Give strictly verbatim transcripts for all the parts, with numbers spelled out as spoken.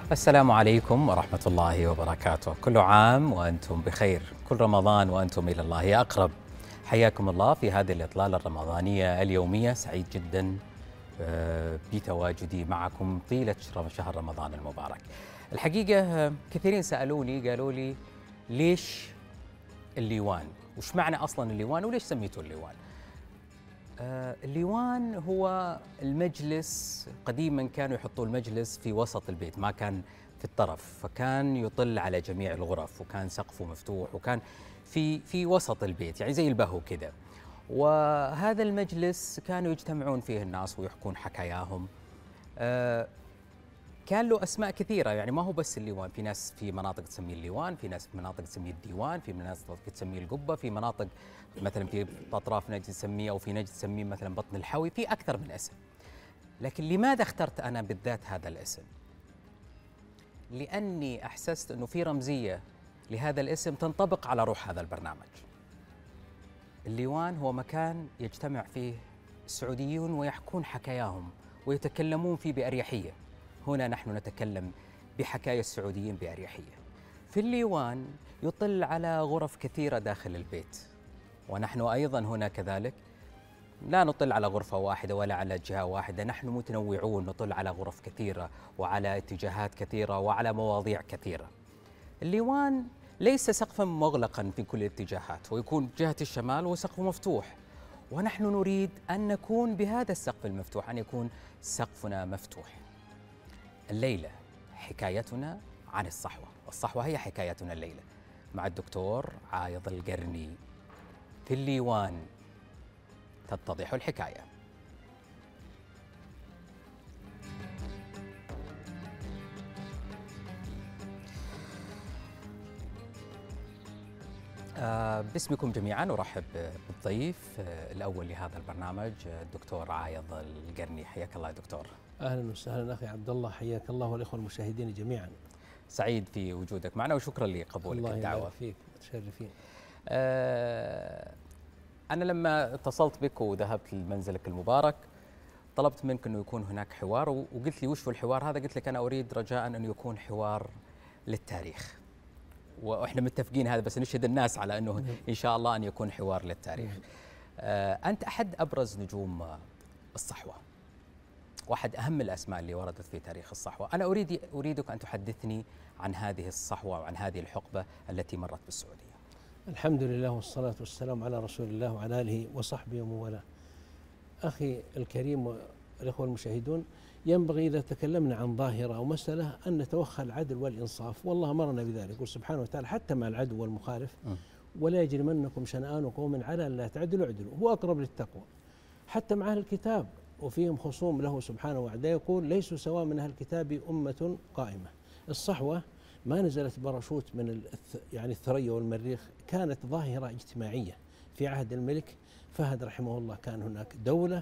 السلام عليكم ورحمة الله وبركاته. كل عام وأنتم بخير، كل رمضان وأنتم إلى الله أقرب. حياكم الله في هذه الإطلالة الرمضانية اليومية. سعيد جدا بتواجدي معكم طيلة شهر رمضان المبارك. الحقيقة كثيرين سألوني قالوا لي ليش الليوان؟ وش معنى أصلا الليوان وليش سميته الليوان؟ الليوان هو المجلس. قديما كانوا يحطوا المجلس في وسط البيت، ما كان في الطرف، فكان يطل على جميع الغرف وكان سقفه مفتوح وكان في في وسط البيت، يعني زي البهو كذا. وهذا المجلس كانوا يجتمعون فيه الناس ويحكون حكاياهم. كان له أسماء كثيرة، يعني ما هو بس الليوان، في ناس في مناطق تسميه الليوان، في ناس في مناطق تسميه الديوان، في ناس تسميه القبة، في مناطق مثلا في أطراف نجد تسميه، أو في نجد تسميه مثلا بطن الحوي، في أكثر من اسم. لكن لماذا اخترت أنا بالذات هذا الاسم؟ لأني أحسست أنه في رمزية لهذا الاسم تنطبق على روح هذا البرنامج. الليوان هو مكان يجتمع فيه السعوديون ويحكون حكاياهم ويتكلمون فيه بأريحية. هنا نحن نتكلم بحكايا السعوديين بأريحية. في الليوان يطل على غرف كثيرة داخل البيت، ونحن أيضا هنا كذلك لا نطل على غرفة واحدة ولا على جهة واحدة، نحن متنوعون، نطل على غرف كثيرة وعلى اتجاهات كثيرة وعلى مواضيع كثيرة. الليوان ليس سقفا مغلقا في كل الاتجاهات، ويكون جهة الشمال وسقف مفتوح، ونحن نريد أن نكون بهذا السقف المفتوح، أن يكون سقفنا مفتوح. الليلة حكايتنا عن الصحوة، والصحوة هي حكايتنا الليلة مع الدكتور عايض القرني. في الليوان تتضح الحكاية. آه باسمكم جميعا أرحب بالضيف آه الأول لهذا البرنامج الدكتور عايض القرني. حياك الله يا دكتور. اهلا وسهلا اخي عبد الله، حياك الله والاخوه المشاهدين جميعا. سعيد في وجودك معنا وشكرا لقبولك الله الدعوه. الله فيك، متشرفين. آه انا لما اتصلت بك وذهبت لمنزلك المبارك طلبت منك انه يكون هناك حوار، وقلت لي وش هو الحوار هذا؟ قلت لك انا اريد رجاء انه يكون حوار للتاريخ، واحنا متفقين هذا، بس نشهد الناس على انه ان شاء الله ان يكون حوار للتاريخ. آه انت احد ابرز نجوم الصحوه، واحد أهم الأسماء اللي وردت في تاريخ الصحوة. أنا أريد أريدك أن تحدثني عن هذه الصحوة وعن هذه الحقبة التي مرت بالسعودية. الحمد لله والصلاة والسلام على رسول الله وعلى آله وصحبه ومن والاه. أخي الكريم والإخوة المشاهدون، ينبغي إذا تكلمنا عن ظاهرة أو مسألة أن نتوخى العدل والإنصاف، والله أمرنا بذلك، يقول سبحانه وتعالى حتى مع العدو والمخالف م. ولا يجرمنكم شنآن قوم على أن لا تعدلوا اعدلوا، هو أقرب للتقوى. حتى مع أهل الكتاب وفيهم خصوم له سبحانه وتعالى يقول ليسوا سواء من أهل الكتاب أمة قائمة. الصحوة ما نزلت باراشوت من الث يعني الثريا والمريخ، كانت ظاهرة اجتماعية في عهد الملك فهد رحمه الله. كان هناك دولة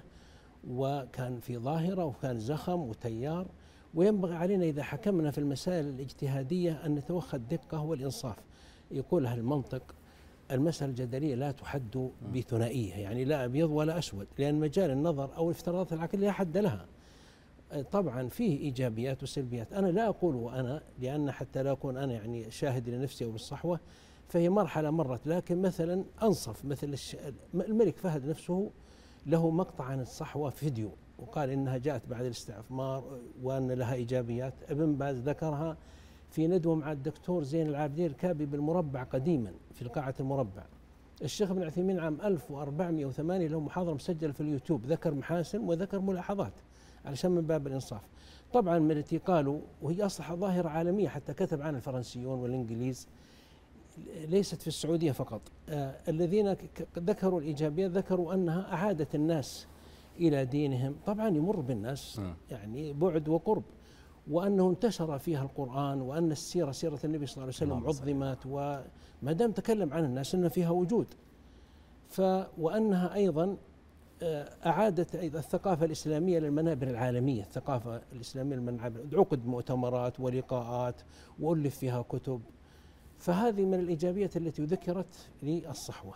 وكان في ظاهرة وكان زخم وتيار، وينبغي علينا إذا حكمنا في المسائل الاجتهادية أن نتوخى الدقة والإنصاف. يقول أهل المنطق المسألة الجدلية لا تحد بثنائية، يعني لا أبيض ولا أسود، لأن مجال النظر أو الافتراضات العقلية لا حد لها. طبعا فيه إيجابيات وسلبيات، أنا لا أقول وأنا، لأن حتى لا أكون أنا يعني شاهد لنفسي أو بالصحوة، فهي مرحلة مرت. لكن مثلا أنصف مثل الملك فهد نفسه له مقطع عن الصحوة فيديو، وقال إنها جاءت بعد الاستعمار وأن لها إيجابيات. ابن باز ذكرها في ندوة مع الدكتور زين العابدين الكابي بالمربع قديما في قاعة المربع. الشيخ ابن عثيمين عام ألف وأربعمئة وثمانية له محاضرة مسجلة في اليوتيوب، ذكر محاسن وذكر ملاحظات علشان من باب الإنصاف. طبعا من التي قالوا، وهي أصبحت ظاهرة عالمية حتى كتب عنها الفرنسيون والإنجليز، ليست في السعودية فقط. آه الذين ذكروا الإيجابيات ذكروا أنها أعادت الناس إلى دينهم. طبعا يمر بالناس يعني بعد وقرب، وأنه انتشر فيها القرآن، وأن السيرة سيرة النبي صلى الله عليه وسلم عظمت، وما دام تكلم عن الناس أن فيها وجود. ف وأنها أيضا أعادت أيضا الثقافة الإسلامية للمنابر العالمية، الثقافة الإسلامية للمنابر، عقد مؤتمرات ولقاءات وألف فيها كتب. فهذه من الإيجابيات التي ذكرت للصحوة.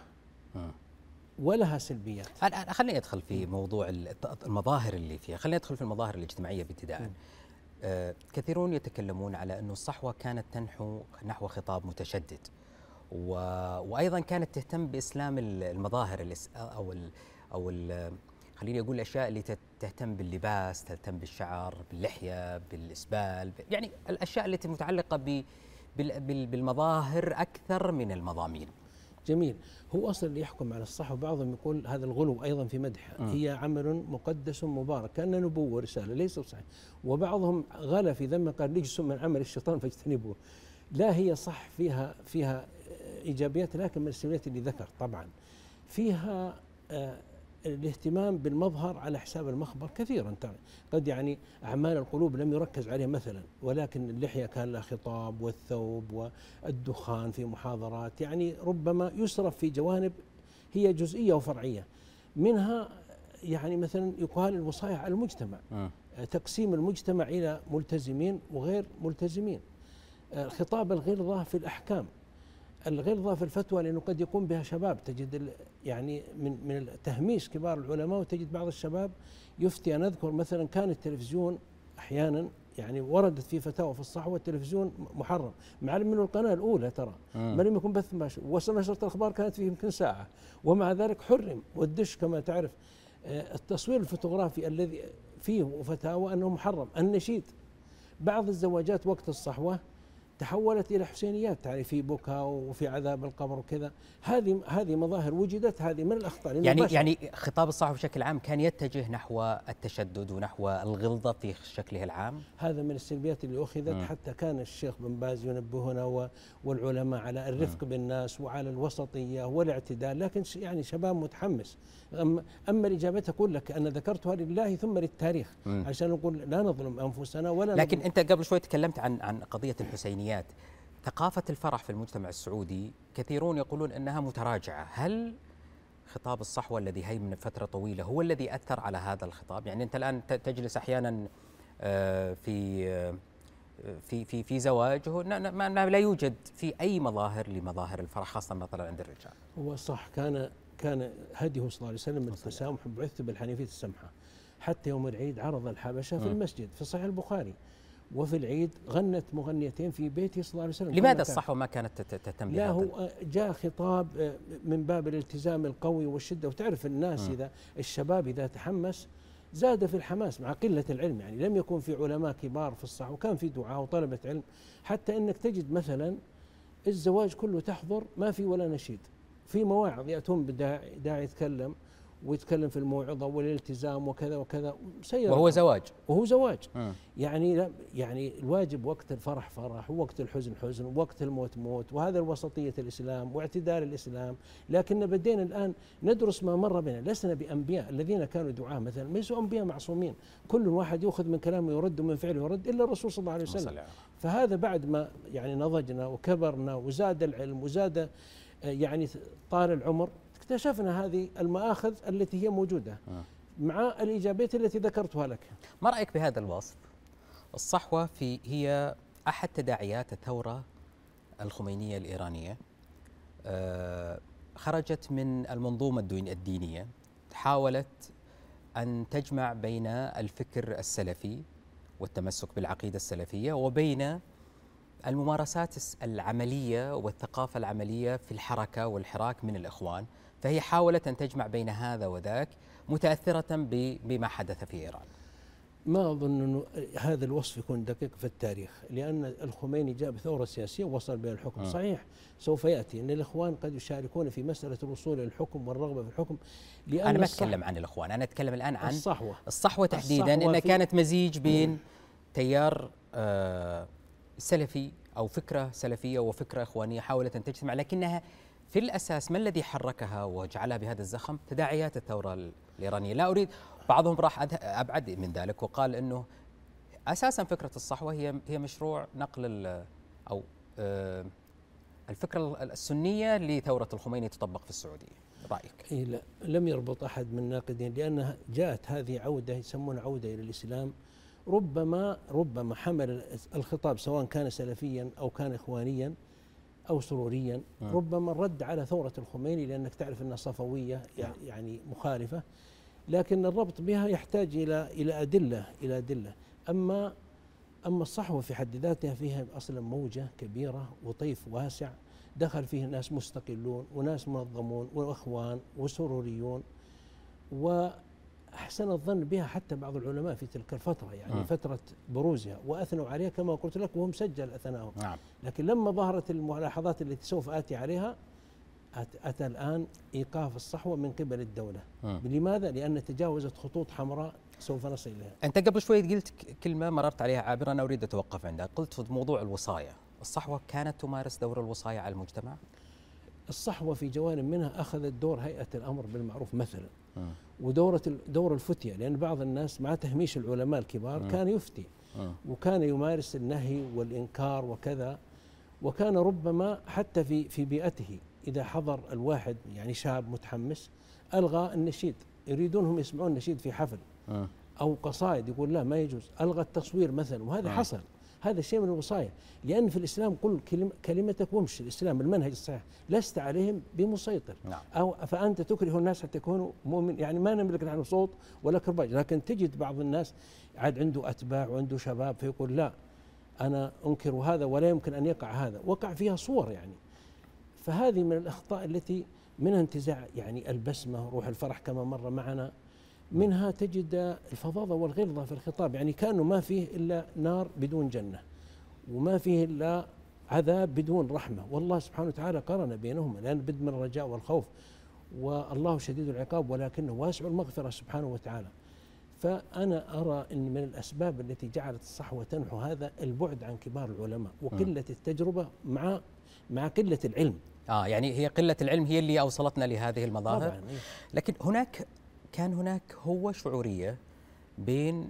ولها سلبيات. خليني أدخل في موضوع المظاهر اللي فيها، خليني أدخل في المظاهر الاجتماعية ابتداء. آه، كثيرون يتكلمون على أن الصحوة كانت تنحو نحو خطاب متشدد، و... وأيضا كانت تهتم بإسلام المظاهر الاس- أو ال... أو ال... خليني أقول الأشياء اللي تت- تهتم باللباس، تهتم بالشعر، باللحية، بالإسبال، ب- يعني الأشياء التي متعلقة ب... بال... بال... بالمظاهر أكثر من المضامين. جميل. هو أصلا اللي يحكم على الصحوة بعضهم يقول هذا الغلو أيضا في مدحها، م. هي عمل مقدس مبارك كأنه نبوة ورسالة، ليس صحيح. وبعضهم غلا في ذمه قال نجس من عمل الشيطان فاجتنبوه. لا، هي صح فيها فيها إيجابيات، لكن من السلبيات اللي ذكر طبعا فيها آه الاهتمام بالمظهر على حساب المخبر كثيرا. قد يعني أعمال القلوب لم يركز عليها مثلا، ولكن اللحية كان لها خطاب، والثوب والدخان في محاضرات، يعني ربما يسرف في جوانب هي جزئية وفرعية منها. يعني مثلا يقال الوصاية على المجتمع، م. تقسيم المجتمع إلى ملتزمين وغير ملتزمين، خطاب الغلظة في الأحكام، الغلظة في الفتوى، لأنه قد يقوم بها شباب، تجد يعني من من تهميش كبار العلماء، وتجد بعض الشباب يفتي. أنا أذكر مثلا كان التلفزيون أحيانا يعني وردت في فتاوى في الصحوة التلفزيون محرم، مع انه القناة الأولى ترى ما لم يكن بث مباشر، ونشرة الأخبار كانت فيه يمكن ساعة، ومع ذلك حرم. والدش كما تعرف التصوير الفوتوغرافي الذي فيه فتاوى أنه محرم. النشيد، بعض الزواجات وقت الصحوة تحولت إلى حسينيات، يعني في بكاء وفي عذاب القبر وكذا. هذه هذه مظاهر وجدت، هذه من الأخطاء. يعني يعني خطاب الصحوة بشكل عام كان يتجه نحو التشدد ونحو الغلظة في شكله العام. هذا من السلبيات اللي أخذت. م. حتى كان الشيخ بن باز ينبهنا والعلماء على الرفق م. بالناس وعلى الوسطية والاعتدال، لكن يعني شباب متحمس. أما, أما الإجابة تقول لك أنا ذكرتها لله ثم للتاريخ، م. عشان نقول لا نظلم أنفسنا ولا لكن نظلم. أنت قبل شوي تكلمت عن عن قضية الحسينيات. ثقافة الفرح في المجتمع السعودي كثيرون يقولون أنها متراجعة. هل خطاب الصحوة الذي هيمن فترة طويلة هو الذي أثر على هذا الخطاب؟ يعني أنت الآن تجلس أحيانا في في في في زواج ما لا يوجد في أي مظاهر لمظاهر الفرح، خاصة مثلا عند الرجال. هو صح، كان كان هديه صلى الله عليه وسلم التسامح، بعثت بالحنيفية السمحة. حتى يوم العيد عرض الحبشة في المسجد في صحيح البخاري، وفي العيد غنت مغنيتين في بيته صلى الله عليه وسلم. لماذا الصحوة ما كانت تهتم بهذا؟ لا، هو جاء خطاب من باب الالتزام القوي والشدة. وتعرف الناس م. إذا الشباب إذا تحمس زاد في الحماس مع قلة العلم، يعني لم يكن في علماء كبار في الصحوة، وكان في دعاء وطلبة علم. حتى أنك تجد مثلا الزواج كله تحضر ما في ولا نشيد، في مواعظ يأتون بداعي داعي يتكلم ويتكلم في الموعظة والالتزام وكذا وكذا، وهو زواج وهو زواج م. يعني لا يعني الواجب وقت الفرح فرح، ووقت الحزن حزن، ووقت الموت موت، وهذا وسطية الإسلام واعتدال الإسلام. لكن بدينا الآن ندرس ما مر بنا، لسنا بأنبياء. الذين كانوا دعاة مثلا ليسوا أنبياء معصومين، كل واحد يأخذ من كلامه يرد ومن فعله يرد، إلا الرسول صلى الله عليه وسلم. فهذا بعد ما يعني نضجنا وكبرنا وزاد العلم وزاد يعني طال العمر، اكتشفنا هذه المآخذ التي هي موجودة مع الإيجابيات التي ذكرتها لك. ما رأيك بهذا الوصف؟ الصحوة في هي أحد تداعيات الثورة الخمينية الإيرانية، آه خرجت من المنظومة الدينية، حاولت أن تجمع بين الفكر السلفي والتمسك بالعقيدة السلفية وبين الممارسات العملية والثقافة العملية في الحركة والحراك من الإخوان. فهي حاولت أن تجمع بين هذا وذاك، متأثرة بما حدث في إيران. ما أظن أنه هذا الوصف يكون دقيق في التاريخ، لأن الخميني جاء بثورة سياسية ووصل بها الحكم. م. صحيح سوف يأتي أن الإخوان قد يشاركون في مسألة الوصول إلى الحكم والرغبة في الحكم. لأن أنا ما أتكلم عن الإخوان، أنا أتكلم الآن عن الصحوة الصحوة تحديدا، أنها كانت مزيج بين تيار آه سلفي أو فكرة سلفية وفكرة إخوانية حاولت أن تجتمع، لكنها في الأساس ما الذي حركها وجعلها بهذا الزخم؟ تداعيات الثورة الإيرانية. لا أريد، بعضهم راح أبعد من ذلك وقال أنه أساسا فكرة الصحوة هي هي مشروع نقل أو الفكرة السنية لثورة الخميني تطبق في السعودية. رأيك؟ إيه لا، لم يربط أحد من الناقدين، لأنها جاءت هذه عودة يسمون عودة إلى الإسلام. ربما ربما حمل الخطاب سواء كان سلفيا أو كان إخوانيا أو سروريا، ربما الرد على ثورة الخميني، لأنك تعرف أنها صفوية يعني مخالفة، لكن الربط بها يحتاج إلى إلى أدلة إلى أدلة. أما أما الصحوة في حد ذاتها فيها أصلا موجة كبيرة وطيف واسع دخل فيه ناس مستقلون وناس منظمون وإخوان وسروريون، وأحسن الظن بها حتى بعض العلماء في تلك الفترة، يعني م. فترة بروزها، وأثنوا عليها كما قلت لك وهم سجل أثناءهم. نعم. لكن لما ظهرت الملاحظات التي سوف آتي عليها أتى الآن إيقاف الصحوة من قبل الدولة. م. لماذا؟ لأن تجاوزت خطوط حمراء سوف نصل إليها. أنت قبل شوي قلت كلمة مررت عليها عابرة، أنا أريد أتوقف عندها، قلت في موضوع الوصاية، الصحوة كانت تمارس دور الوصاية على المجتمع؟ الصحوة في جوانب منها أخذت دور هيئة الأمر بالمعروف مثلا، م. ودورة دور الفتية، لأن بعض الناس مع تهميش العلماء الكبار م. كان يفتي م. وكان يمارس النهي والإنكار وكذا، وكان ربما حتى في في بيئته إذا حضر الواحد يعني شاب متحمس ألغى النشيد، يريدونهم يسمعون نشيد في حفل م. أو قصائد، يقول لا ما يجوز، ألغى التصوير مثلا، وهذا م. حصل. هذا شيء من الوصاية، لأن في الإسلام قل كلمتك وامشي، الإسلام المنهج الصحيح، لست عليهم بمسيطر. نعم. أو فأنت تكره الناس حتى يكونوا مؤمن، يعني ما نملك نحن صوت ولا كرباج، لكن تجد بعض الناس عاد عنده أتباع وعنده شباب فيقول لا أنا أنكر هذا ولا يمكن أن يقع هذا، وقع فيها صور يعني. فهذه من الأخطاء التي منها انتزاع يعني البسمة روح الفرح كما مر معنا، منها تجد الفظاظة والغلظة في الخطاب، يعني كانوا ما فيه إلا نار بدون جنة، وما فيه إلا عذاب بدون رحمة، والله سبحانه وتعالى قرن بينهما، لأن بد من الرجاء والخوف، والله شديد العقاب ولكنه واسع المغفرة سبحانه وتعالى. فأنا أرى أن من الأسباب التي جعلت الصحوة تنحو هذا البعد عن كبار العلماء وقلة التجربة مع مع قلة العلم. آه يعني هي قلة العلم هي اللي أوصلتنا لهذه المظاهر. طبعاً. لكن هناك كان هناك هو شعورية بين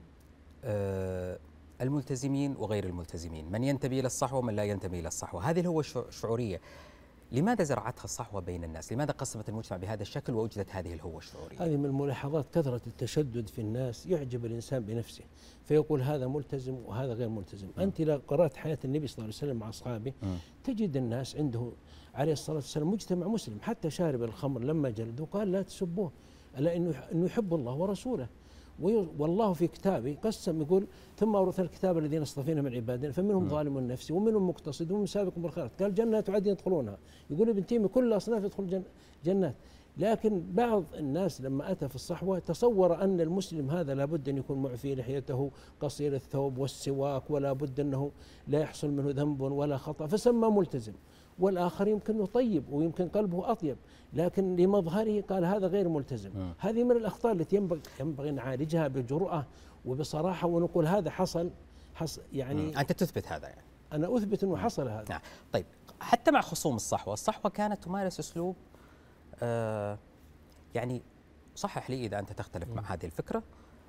آه الملتزمين وغير الملتزمين، من ينتمي إلى الصحوة ومن لا ينتمي إلى الصحوة، هذه هو الشعورية. لماذا زرعتها الصحوة بين الناس؟ لماذا قسمت المجتمع بهذا الشكل وأوجدت هذه الهوة الشعورية؟ هذه من الملاحظات، كثرة التشدد في الناس يعجب الإنسان بنفسه، فيقول هذا ملتزم وهذا غير ملتزم. م. أنت لو قرأت حياة النبي صلى الله عليه وسلم مع أصحابه م. تجد الناس عنده عليه الصلاة والسلام مجتمع مسلم، حتى شارب الخمر لما جلدوا قال لا تسبوه، ألا إنه يحب الله ورسوله، والله في كتابه قسم يقول ثم أورثنا الكتاب الذين اصطفينا من عبادنا فمنهم ظالم لنفسه ومنهم مقتصد ومنهم سابق بالخيرات، قال جنات عدن يدخلونها، يقول ابن تيمية كل الأصناف يدخل جن جنات. لكن بعض الناس لما أتى في الصحوة تصور أن المسلم هذا لابد أن يكون معفي لحيته قصير الثوب والسواك، ولا بد أنه لا يحصل منه ذنب ولا خطأ، فسمى ملتزم. والآخر يمكن طيب ويمكن قلبه أطيب، لكن لمظهره قال هذا غير ملتزم. م. هذه من الأخطاء التي ينبغي ينبغي نعالجها بجرأة وبصراحة، ونقول هذا حصل حصل يعني. م. أنت تثبت هذا يعني؟ أنا أثبت أنه حصل هذا. نعم. طيب حتى مع خصوم الصحوة، الصحوة كانت تمارس أسلوب آه يعني صحح لي إذا أنت تختلف م. مع هذه الفكرة،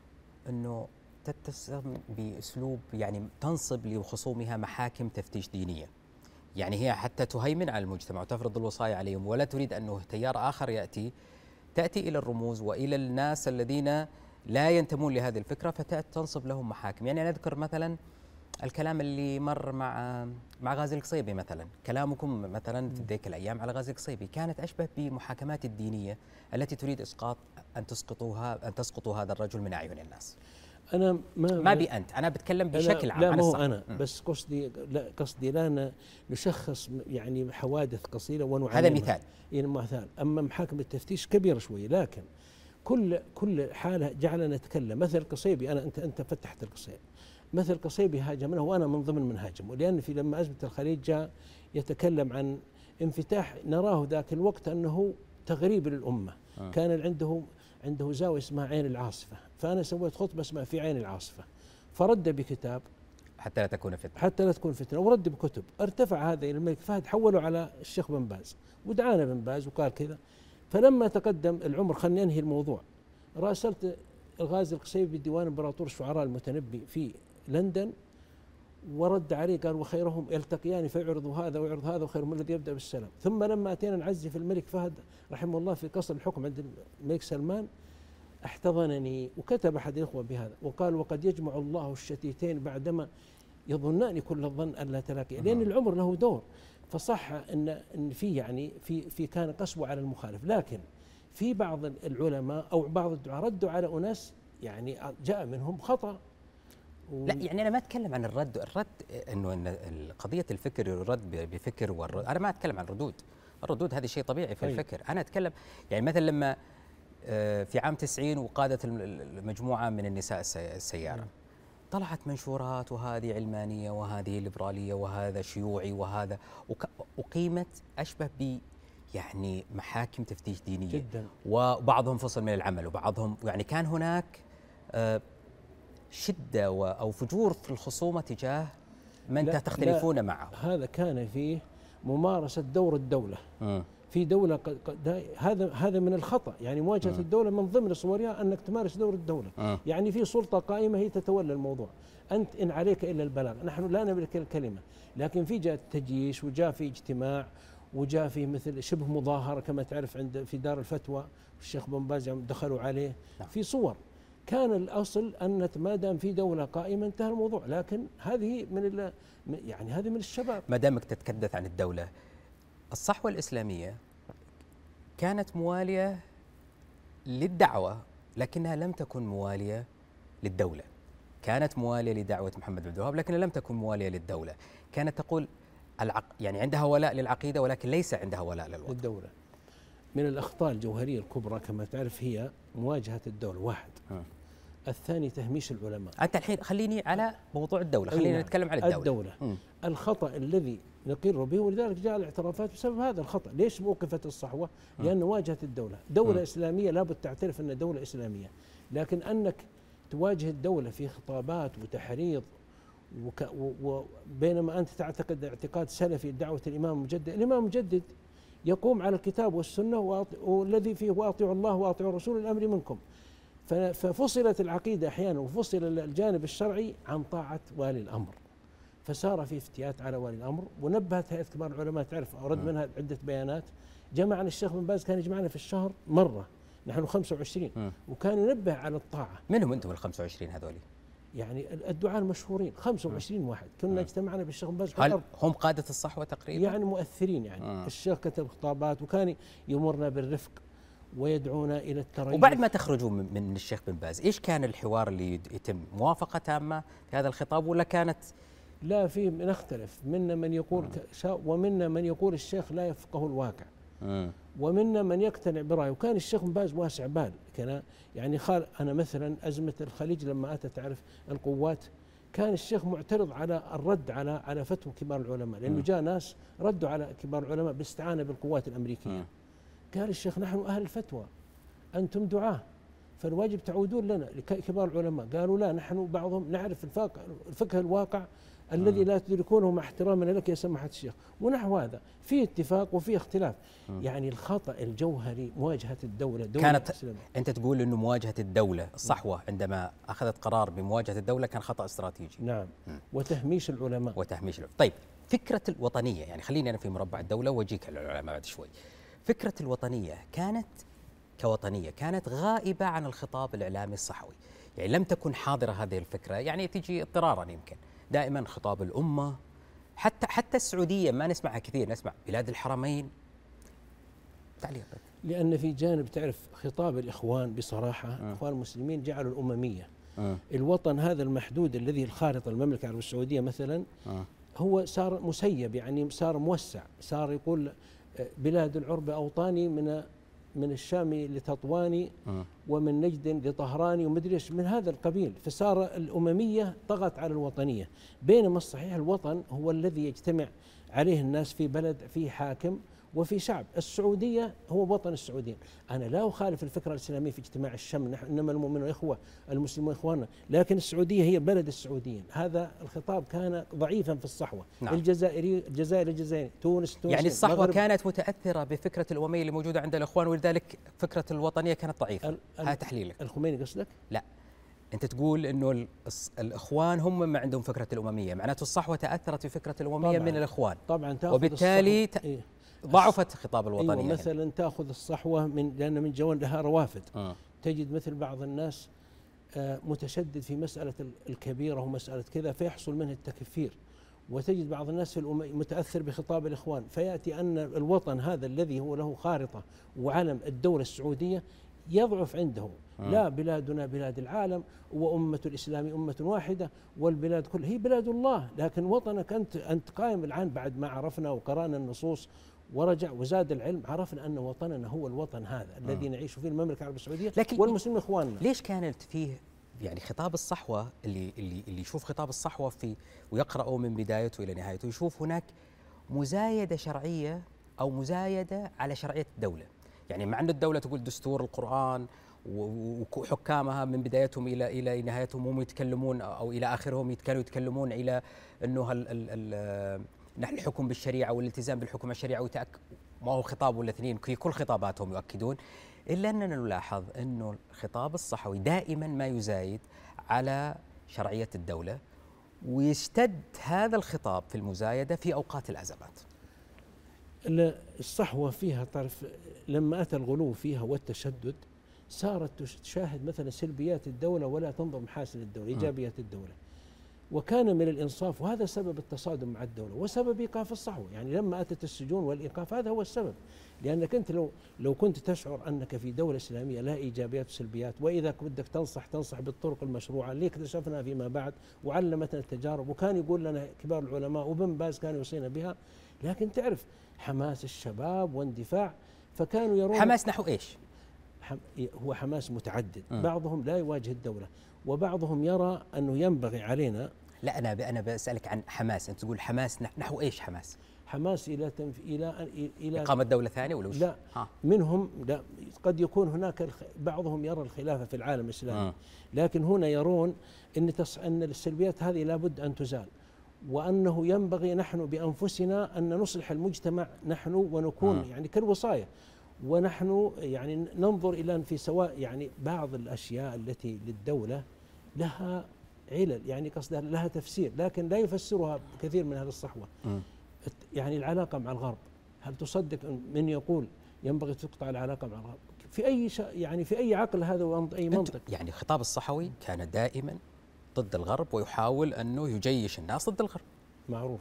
أنه تتسم بأسلوب يعني تنصب لخصومها محاكم تفتيش دينية، يعني هي حتى تهيمن على المجتمع وتفرض الوصاية عليهم، ولا تريد أنه تيار آخر يأتي تأتي إلى الرموز وإلى الناس الذين لا ينتمون لهذه الفكرة فتأتي تنصب لهم محاكم. يعني أنا أذكر مثلا الكلام اللي مر مع مع غازي القصيبي مثلا، كلامكم مثلا في ذيك الأيام على غازي القصيبي كانت أشبه بمحاكمات الدينية التي تريد إسقاط أن تسقطوها أن تسقطوا هذا الرجل من أعين الناس. أنا ما ما بي أنت، أنا بتكلم بشكل عام. لا مو أنا م. بس قصدي لا قصدي لا نشخص يعني حوادث قصيرة ونعلمها، هذا مثال. يعني مثال. أما محاكم التفتيش كبيرة شوي، لكن كل كل حالة جعلنا نتكلم. مثل قصيبي، أنا أنت أنت فتحت القصيبي، مثل قصيبي هاجمنا وأنا من ضمن من هاجمه، لأن في لما أزمة الخليج جاء يتكلم عن انفتاح نراه ذاك الوقت أنه تغريب للأمة. آه. كان عنده عنده زاوية اسمها عين العاصفة، فأنا سويت خطبة اسمها في عين العاصفة، فرد بكتاب حتى لا تكون فتنة حتى لا تكون فتنة ورد بكتب. ارتفع هذا إلى الملك فهد، حولوا على الشيخ بن باز ودعانا بن باز وقال كذا. فلما تقدم العمر خلني أنهي الموضوع، راسلت الغازي القصيبي بديوان امبراطور الشعراء المتنبي في لندن، ورد عليه قال وخيرهم يلتقيان فيعرض هذا ويعرض هذا وخيرهم الذي يبدأ بالسلام. ثم لما أتينا نعزي في الملك فهد رحمه الله في قصر الحكم عند الملك سلمان احتضنني، وكتب أحد الإخوة بهذا وقال وقد يجمع الله الشتيتين بعدما يظنان كل الظن ألا تلاقي، لأن العمر له دور. فصح ان ان في يعني في في كان قسوة على المخالف، لكن في بعض العلماء او بعض الدعاة ردوا على اناس يعني جاء منهم خطأ، و... لا يعني انا ما اتكلم عن الرد، الرد انه ان قضيه الفكر يرد بفكر، والرد انا ما اتكلم عن الردود، الردود هذه شيء طبيعي في الفكر. انا اتكلم يعني مثلا لما في عام تسعين وقادت المجموعه من النساء السياره، طلعت منشورات وهذه علمانيه وهذه ليبراليه وهذا شيوعي وهذا، وقيمت اشبه ب يعني محاكم تفتيش دينيه جدا، وبعضهم فصل من العمل وبعضهم يعني كان هناك شده او فجور في الخصومه تجاه من تختلفون معه. هذا كان فيه ممارسه دور الدوله. م. في دولة هذا هذا من الخطأ، يعني مواجهة م. الدولة من ضمن صورها أنك تمارس دور الدولة. م. يعني في سلطة قائمة هي تتولى الموضوع، أنت إن عليك إلا البلاغ، نحن لا نملك الكلمة، لكن في جاء تجيش وجاء في اجتماع وجاء في مثل شبه مظاهرة كما تعرف عند في دار الفتوى الشيخ بن باز دخلوا عليه في صور. كان الأصل أن ما دام في دولة قائمة انتهى الموضوع، لكن هذه من يعني هذه من الشباب. ما دامك تتحدث عن الدولة، الصحوة الإسلامية كانت موالية للدعوة لكنها لم تكن موالية للدولة. كانت موالية لدعوة محمد عبد الوهاب لكنها لم تكن موالية للدولة. كانت تقول العق... يعني عندها ولاء للعقيدة ولكن ليس عندها ولاء للوطن. للدولة. من الأخطاء الجوهرية الكبرى كما تعرف هي مواجهة الدولة، واحد. م. الثاني تهميش العلماء. أنت الحين خليني على موضوع الدولة، خلينا نتكلم على الدولة. الدولة م. الخطأ الذي نقر به، ولذلك جاء الاعترافات بسبب هذا الخطأ. ليش وقفت الصحوة؟ لأن واجهت الدولة. دولة م. إسلامية لابد تعترف أن دولة إسلامية، لكن أنك تواجه الدولة في خطابات وتحريض وك وبينما أنت تعتقد اعتقاد سلفي دعوة الإمام المجدد. الإمام المجدد يقوم على الكتاب والسنة والذي فيه وأطيعوا الله وأطيعوا الرسول الأمر منكم، ففصلت العقيدة أحيانا وفصل الجانب الشرعي عن طاعة والي الأمر، فصار في افتيات على والي الأمر. ونبهت هيئة كبار العلماء تعرف أورد منها عدة بيانات. جمعنا الشيخ بن باز كان يجمعنا في الشهر مرة، نحن خمسة وعشرين، وكان ينبه على الطاعة. من هم أنتم ال خمسة وعشرين هذولي؟ يعني الدعاة المشهورين خمسة وعشرين واحد كنا اجتمعنا بالشيخ بن باز. هل هم قادة الصحوة تقريبا؟ يعني مؤثرين يعني. آه. الشيخ كتب خطابات وكان يمرنا بالرفق ويدعونا إلى التريث. وبعد ما تخرجوا من الشيخ بن باز إيش كان الحوار اللي يتم؟ موافقة تامة في هذا الخطاب ولا كانت؟ لا، في نختلف، منا من يقول آه. ومنا من يقول الشيخ لا يفقه الواقع، آه. ومنا من يقتنع برأيه. وكان الشيخ بن باز واسع بال، كان يعني خال أنا مثلا أزمة الخليج لما أتت تعرف القوات، كان الشيخ معترض على الرد على على فتوى كبار العلماء، لأنه جاء ناس ردوا على كبار العلماء بالاستعانة بالقوات الأمريكية. م. قال الشيخ نحن أهل الفتوى، أنتم دعاة، فالواجب تعودون لنا لكبار العلماء. قالوا لا، نحن بعضهم نعرف الفقه الواقع الذي م. لا تدركونه مع احترامنا لك يا سماحة الشيخ. ونحو هذا في اتفاق وفي اختلاف. م. يعني الخطأ الجوهري مواجهة الدولة. دولة كانت الإسلام. أنت تقول أنه مواجهة الدولة الصحوة عندما أخذت قرار بمواجهة الدولة كان خطأ استراتيجي. نعم. م. وتهميش العلماء. وتهميش العلماء. طيب فكرة الوطنية، يعني خليني أنا في مربع الدولة وأجيك على العلماء بعد شوي. فكرة الوطنية كانت كوطنية كانت غائبة عن الخطاب الإعلامي الصحوي، يعني لم تكن حاضرة هذه الفكرة، يعني تجي اضطرارا يمكن. دائما خطاب الأمة، حتى حتى السعودية ما نسمعها كثير، نسمع بلاد الحرمين. تعليقك؟ لأن في جانب تعرف خطاب الإخوان بصراحة، م. إخوان المسلمين جعلوا الأممية م. الوطن هذا المحدود الذي الخارطة المملكة العربية السعودية مثلا م. هو صار مسيب، يعني صار موسع، صار يقول بلاد العرب أوطاني من من الشام لتطواني م. ومن نجد لطهراني ومدري ايش من هذا القبيل، فصار الأممية طغت على الوطنية. بينما الصحيح الوطن هو الذي يجتمع عليه الناس في بلد فيه حاكم وفي شعب. السعودية هو وطن السعوديين. أنا لا أخالف الفكرة الإسلامية في اجتماع الشمل، نحن إنما المؤمنون إخوة، المسلمون إخواننا، لكن السعودية هي بلد السعوديين. هذا الخطاب كان ضعيفا في الصحوة. نعم. الجزائري الجزائر الجزائري تونس تونس يعني الصحوة كانت متأثرة بفكرة الأممية اللي موجودة عند الإخوان، ولذلك فكرة الوطنية كانت ضعيفة. هذا تحليلك. الخميني قصدك؟ لا، أنت تقول إنه الإخوان هم ما عندهم فكرة الأممية، معناته الصحوة تأثرت بفكرة الأممية من الإخوان. طبعا. وبالتالي إيه؟ ضعفت خطاب الوطنية. أيوة، مثلا تأخذ الصحوة من لأن من جوان لها روافد. آه. تجد مثل بعض الناس آه متشدد في مسألة الكبيرة ومسألة كذا فيحصل منه التكفير، وتجد بعض الناس في متأثر بخطاب الإخوان، فيأتي أن الوطن هذا الذي هو له خارطة وعلم الدولة السعودية يضعف عنده. لا، بلادنا بلاد العالم، وأمة الإسلام أمة واحدة، والبلاد كلها هي بلاد الله، لكن وطنك أنت أنت قائم الآن بعد ما عرفنا وقرأنا النصوص ورجع وزاد العلم، عرفنا أن وطننا هو الوطن هذا الذي نعيش فيه، المملكة العربية السعودية والمسلمين إخواننا. ليش كانت فيه يعني خطاب الصحوة، اللي اللي اللي يشوف خطاب الصحوة في ويقرأه من بدايته إلى نهايته يشوف هناك مزايدة شرعية أو مزايدة على شرعية الدولة؟ يعني مع أن الدولة تقول دستور القرآن وحكامها من بدايتهم إلى إلى نهايتهم هم يتكلمون أو إلى آخرهم كانوا يتكلمون إلى أنه ال ال نحن الحكم بالشريعة والالتزام بالحكم الشريعة وتأك ما هو خطاب ولا اثنين، في كل خطاباتهم يؤكدون، إلا أننا نلاحظ أنه الخطاب الصحوي دائما ما يزايد على شرعية الدولة، ويشتد هذا الخطاب في المزايدة في أوقات الأزمات. الصحوة فيها طرف، لما أتى الغلو فيها والتشدد صارت تشاهد مثلا سلبيات الدولة ولا تنظر محاسن الدولة، إيجابيات الدولة، وكان من الإنصاف، وهذا سبب التصادم مع الدولة وسبب إيقاف الصحوة. يعني لما أتت السجون والإيقاف هذا هو السبب، لأنك أنت لو لو كنت تشعر أنك في دولة إسلامية لها إيجابيات وسلبيات، وإذا بدك تنصح تنصح بالطرق المشروعة اللي اكتشفنا فيما بعد وعلمتنا التجارب، وكان يقول لنا كبار العلماء وابن باز كانوا يوصينا بها، لكن تعرف حماس الشباب واندفاع، فكانوا يرون حماس نحو إيش؟ هو حماس متعدد. م. بعضهم لا يواجه الدولة، وبعضهم يرى أنه ينبغي علينا. لا، أنا أنا بسألك عن حماس، أنت تقول حماس نحو إيش؟ حماس حماس إلى تنف... إلى إلى إقامة دولة ثانية ولا وش؟ لا ها. منهم لا، قد يكون هناك الخ... بعضهم يرى الخلافة في العالم الإسلامي، م. لكن هنا يرون أن تص... أن السلبيات هذه لابد أن تزال، وأنه ينبغي نحن بأنفسنا أن نصلح المجتمع نحن ونكون م. يعني كالوصاية، ونحن يعني ننظر إلى أن في سواء يعني بعض الأشياء التي للدولة لها علل، يعني قصدها لها تفسير، لكن لا يفسرها كثير من أهل الصحوة. م. يعني العلاقة مع الغرب، هل تصدق من يقول ينبغي تقطع العلاقة مع الغرب؟ في أي يعني في أي عقل هذا وأي منطق؟ يعني خطاب الصحوي كان دائما ضد الغرب ويحاول أنه يجيش الناس ضد الغرب، معروف.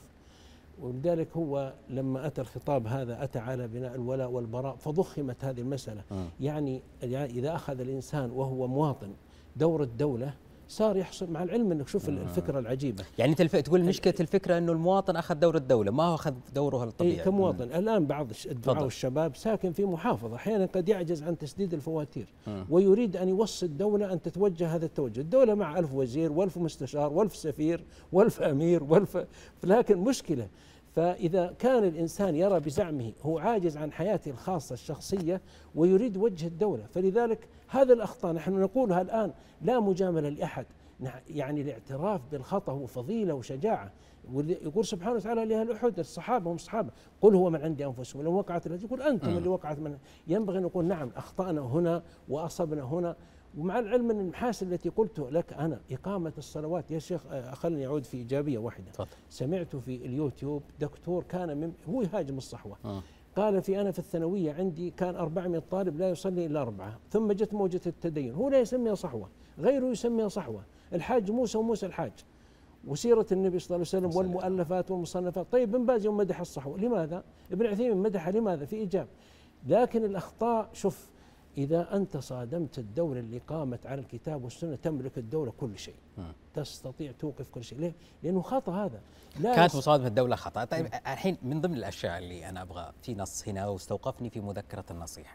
ولذلك هو لما أتى الخطاب هذا أتى على بناء الولاء والبراء، فضخمت هذه المسألة. م. يعني إذا أخذ الإنسان وهو مواطن دور الدولة صار يحصل، مع العلم انك شوف الفكره العجيبه. يعني انت تقول مشكله الفكره انه المواطن اخذ دور الدوله، ما هو اخذ دوره الطبيعي. إيه كمواطن. مم. الان بعض الدعاة والشباب ساكن في محافظه، احيانا قد يعجز عن تسديد الفواتير، مم. ويريد ان يوصي الدوله ان تتوجه هذا التوجه، الدوله مع ألف وزير والف مستشار والف سفير والف امير والف، لكن مشكله. فإذا كان الإنسان يرى بزعمه هو عاجز عن حياته الخاصة الشخصية ويريد وجه الدولة، فلذلك هذا الأخطاء نحن نقولها الآن، لا مجاملة لأحد، يعني الاعتراف بالخطأ هو فضيلة وشجاعة. يقول سبحانه وتعالى لأهل أحد الصحابة هم صحابة، قل هو من عند أنفسهم لو وقعت التي، يقول أنتم اللي وقعت من. ينبغي أن نقول نعم أخطأنا هنا وأصبنا هنا، ومع العلم أن المحاسن التي قلت لك أنا إقامة الصلوات. يا شيخ خلني أعود في إيجابية واحدة. فضل. سمعت في اليوتيوب دكتور كان من هو يهاجم الصحوة، آه. قال في أنا في الثانوية عندي كان أربعمائة طالب لا يصلي إلا أربعة، ثم جت موجة التدين، هو لا يسميها صحوة، غيره يسميها صحوة، الحاج موسى وموسى الحاج، وسيرة النبي صلى الله عليه وسلم والمؤلفات والمصنفات. طيب ابن باز يوم مدح الصحوة لماذا؟ ابن عثيمين مدحها لماذا؟ في إيجاب. لكن الأخطاء، شوف إذا أنت صادمت الدولة اللي قامت على الكتاب والسنة تملك الدولة كل شيء، م. تستطيع توقف كل شيء. ليه؟ لأنه خطأ هذا. لا كانت مصادمة الدولة خطأ. طيب الحين من ضمن الأشياء اللي أنا أبغى، في نص هنا واستوقفني في مذكرة النصيحة،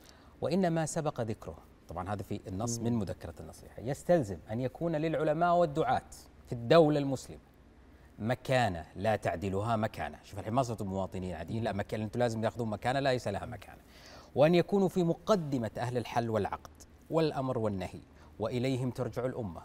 وإنما سبق ذكره، طبعا هذا في النص م. من مذكرة النصيحة، يستلزم أن يكون للعلماء والدعاة في الدولة المسلمة مكانة لا تعدلها مكانة. شوف الحين ما صرتوا مواطنين عاديين، لا مكانة، أنتم لازم تاخذون مكانة ليس لها مكانة، وأن يكونوا في مقدمة أهل الحل والعقد والأمر والنهي، وإليهم ترجع الأمة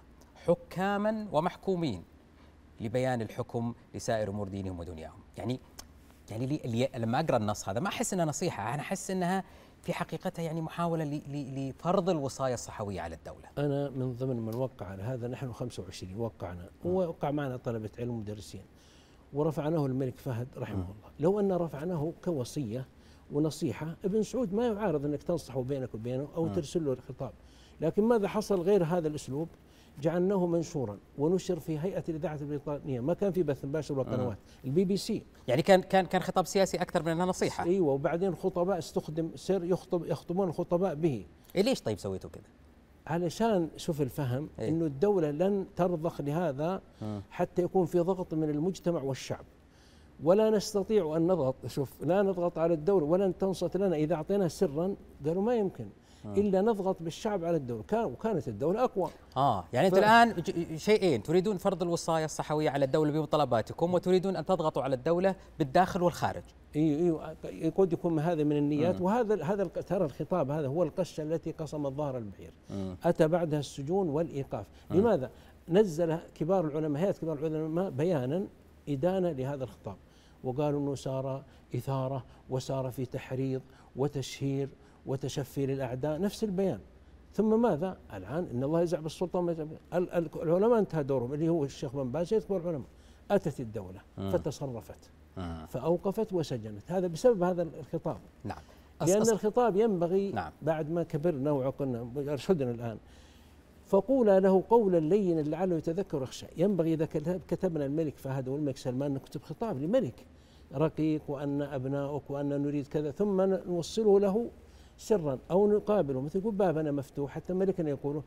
حكاما ومحكومين لبيان الحكم لسائر أمور دينهم ودنياهم. يعني يعني لي لما أقرأ النص هذا ما أحس أنها نصيحة، أنا أحس أنها في حقيقتها يعني محاولة لفرض الوصايا الصحوية على الدولة. أنا من ضمن من وقع على هذا، نحن خمسة وعشرين وقعنا، ووقع معنا طلبة علم ومدرسين، ورفعناه الملك فهد رحمه م. الله. لو أن رفعناه كوصية ونصيحة، ابن سعود ما يعارض أنك تنصحه بينك وبينه أو م. ترسل له الخطاب، لكن ماذا حصل غير هذا الأسلوب؟ جعلناه منشورا ونشر في هيئة الإذاعة البريطانية، ما كان في بث مباشر وقنوات البي بي سي. يعني كان كان كان خطاب سياسي أكثر من أنها نصيحة. أيوة، وبعدين الخطباء استخدم سر يخطب يخطبون الخطباء به. إيه ليش طيب سويتوا كذا؟ علشان شوف الفهم إيه؟ إنه الدولة لن ترضخ لهذا مم. حتى يكون في ضغط من المجتمع والشعب، ولا نستطيع أن نضغط. شوف، لا نضغط على الدولة ولن تنصت لنا إذا أعطينا سرا، قالوا ما يمكن إلا نضغط بالشعب على الدولة، كان وكانت الدولة أقوى. آه يعني ف... أنت الآن شيئين، تريدون فرض الوصاية الصحوية على الدولة بمطالباتكم، وتريدون أن تضغطوا على الدولة بالداخل والخارج. ايوه ايوه، قد يكون هذا من النيات. مم. وهذا هذا ترى الخطاب هذا هو القشة التي قصمت ظهر البعير. مم. أتى بعدها السجون والإيقاف. مم. لماذا؟ نزل كبار العلماء، هيئة كبار العلماء، بيانا إدانة لهذا الخطاب، وقالوا أنه صار إثارة وصار في تحريض وتشهير وتشفي للأعداء، نفس البيان. ثم ماذا؟ الآن إن الله يزع بالسلطان، العلماء انتهى دورهم اللي هو الشيخ بن باز يذكر العلماء. أتت الدولة مم. فتصرفت مم. فأوقفت وسجنت، هذا بسبب هذا الخطاب. نعم. لأن الخطاب ينبغي نعم. بعد ما كبرنا وعقلنا أرشدنا الآن، فقولا له قولا لينا لعله يتذكر ويخشى. ينبغي إذا كتبنا الملك فهد والملك سلمان نكتب خطاب لملك رقيق، وأن أبناؤك وأن نريد كذا، ثم نوصله له سرا أو نقابله، مثل يقول بابنا مفتوح حتى ملكنا يقوله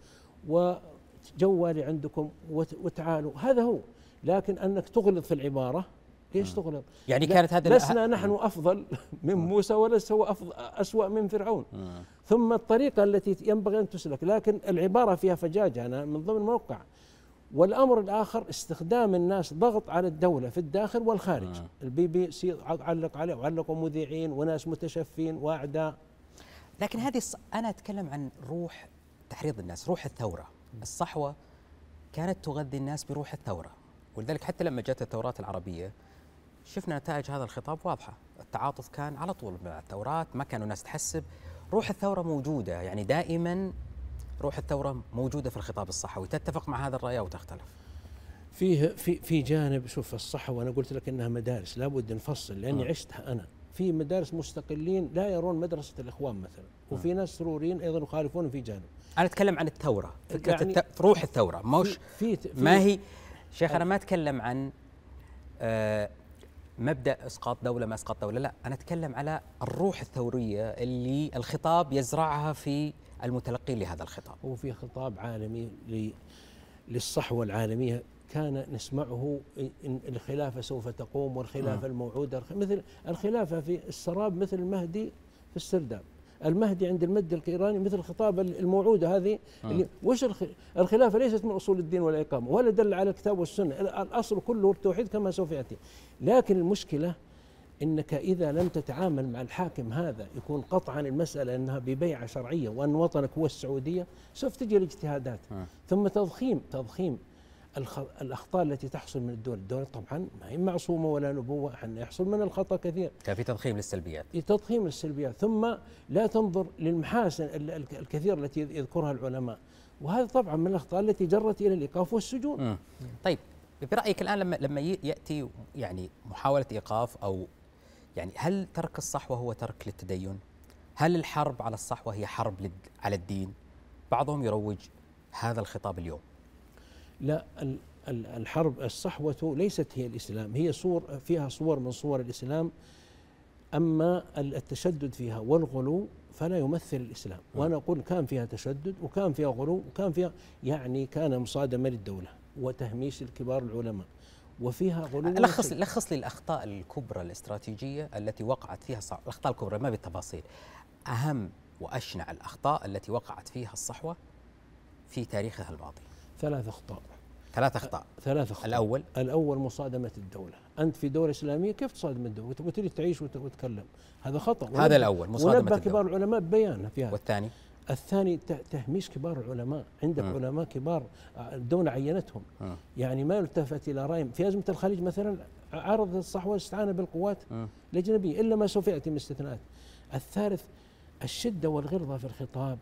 وجوالي عندكم وتعالوا، هذا هو. لكن أنك تغلط في العبارة، ليش تغلط؟ يعني كانت هذه لسنا نحن أفضل من موسى ولست هو أفضل أسوأ من فرعون. مم. ثم الطريقة التي ينبغي أن تسلك، لكن العبارة فيها فجاجة، أنا من ضمن موقع. والأمر الآخر استخدام الناس ضغط على الدولة في الداخل والخارج. مم. البي بي سي علق عليه وعلقوا مذيعين وناس متشفين وأعداء. لكن هذه أنا أتكلم عن روح تحريض الناس، روح الثورة. الصحوة كانت تغذي الناس بروح الثورة، ولذلك حتى لما جاءت الثورات العربية شفنا نتائج هذا الخطاب واضحة. التعاطف كان على طول مع الثورات، ما كانوا الناس تحسب. روح الثورة موجودة، يعني دائما روح الثورة موجودة في الخطاب الصحوي. تتفق مع هذا الرأي أو تختلف؟ فيه في في جانب، شوف الصحوة أنا قلت لك إنها مدارس، لابد نفصل لأني م. عشتها أنا. في مدارس مستقلين لا يرون مدرسة الإخوان مثلا، وفي ناس سروريين أيضا يخالفون في جانب. أنا أتكلم عن الثورة، فكرة يعني الت... روح الثورة، مش في في ما هي شيخ. أنا ما أتكلم عن آه مبدأ إسقاط دولة ما إسقاط دولة، لا، أنا أتكلم على الروح الثورية اللي الخطاب يزرعها في المتلقين لهذا الخطاب. هو في خطاب عالمي للصحوة العالمية كان نسمعه، إن الخلافة سوف تقوم والخلافة م. الموعودة، مثل الخلافة في السراب مثل المهدي في السرداب، المهدي عند المد القيراني مثل الخطاب الموعودة هذه. اللي وش الخلافة ليست من أصول الدين والإقامة ولا دل على الكتاب والسنة، الأصل كله التوحيد كما سوف يأتي. لكن المشكلة إنك إذا لم تتعامل مع الحاكم هذا يكون قطعا المسألة أنها ببيعة شرعية وأن وطنك هو السعودية، سوف تجي الاجتهادات ثم تضخيم تضخيم الأخطاء التي تحصل من الدول. الدولة طبعا ما هي معصومة ولا نبوة، حنا يحصل من الخطأ كثير. كان في تضخيم للسلبيات، تضخيم للسلبيات، ثم لا تنظر للمحاسن الكثير التي يذكرها العلماء، وهذا طبعا من الأخطاء التي جرت إلى الإيقاف والسجون. م. طيب برأيك الآن لما لما يأتي يعني محاولة إيقاف، أو يعني هل ترك الصحوة هو ترك للتدين؟ هل الحرب على الصحوة هي حرب على الدين؟ بعضهم يروج هذا الخطاب اليوم. لا، الحرب الصحوة ليست هي الإسلام، هي صور فيها صور من صور الإسلام، أما التشدد فيها والغلو فلا يمثل الإسلام. وأنا أقول كان فيها تشدد وكان فيها غلو وكان فيها يعني كان مصادمة للدولة وتهميش الكبار العلماء، وفيها غلو. لخص لخص لي الأخطاء الكبرى الاستراتيجية التي وقعت فيها الصحوة، الأخطاء الكبرى ما بالتفاصيل، أهم وأشنع الأخطاء التي وقعت فيها الصحوة في تاريخها الماضي. ثلاث أخطاء. ثلاث أخطاء. ثلاث أخطاء. الأول الأول مصادمة الدولة. أنت في دولة إسلامية كيف تصادم الدولة وتريد تعيش وتتكلم؟ هذا خطأ. هذا الأول مصادمة الدولة. ونبه كبار العلماء ببيان في هذا. والثاني الثاني تهميش كبار العلماء. عندك م. علماء كبار الدولة عينتهم، م. يعني ما يلتفت إلى رأيهم. في أزمة الخليج مثلا عرضت الصحوة الاستعانة بالقوات م. الأجنبية، إلا ما سوف يأتي من استثناءات. الثالث الشدة والغلظة في الخطاب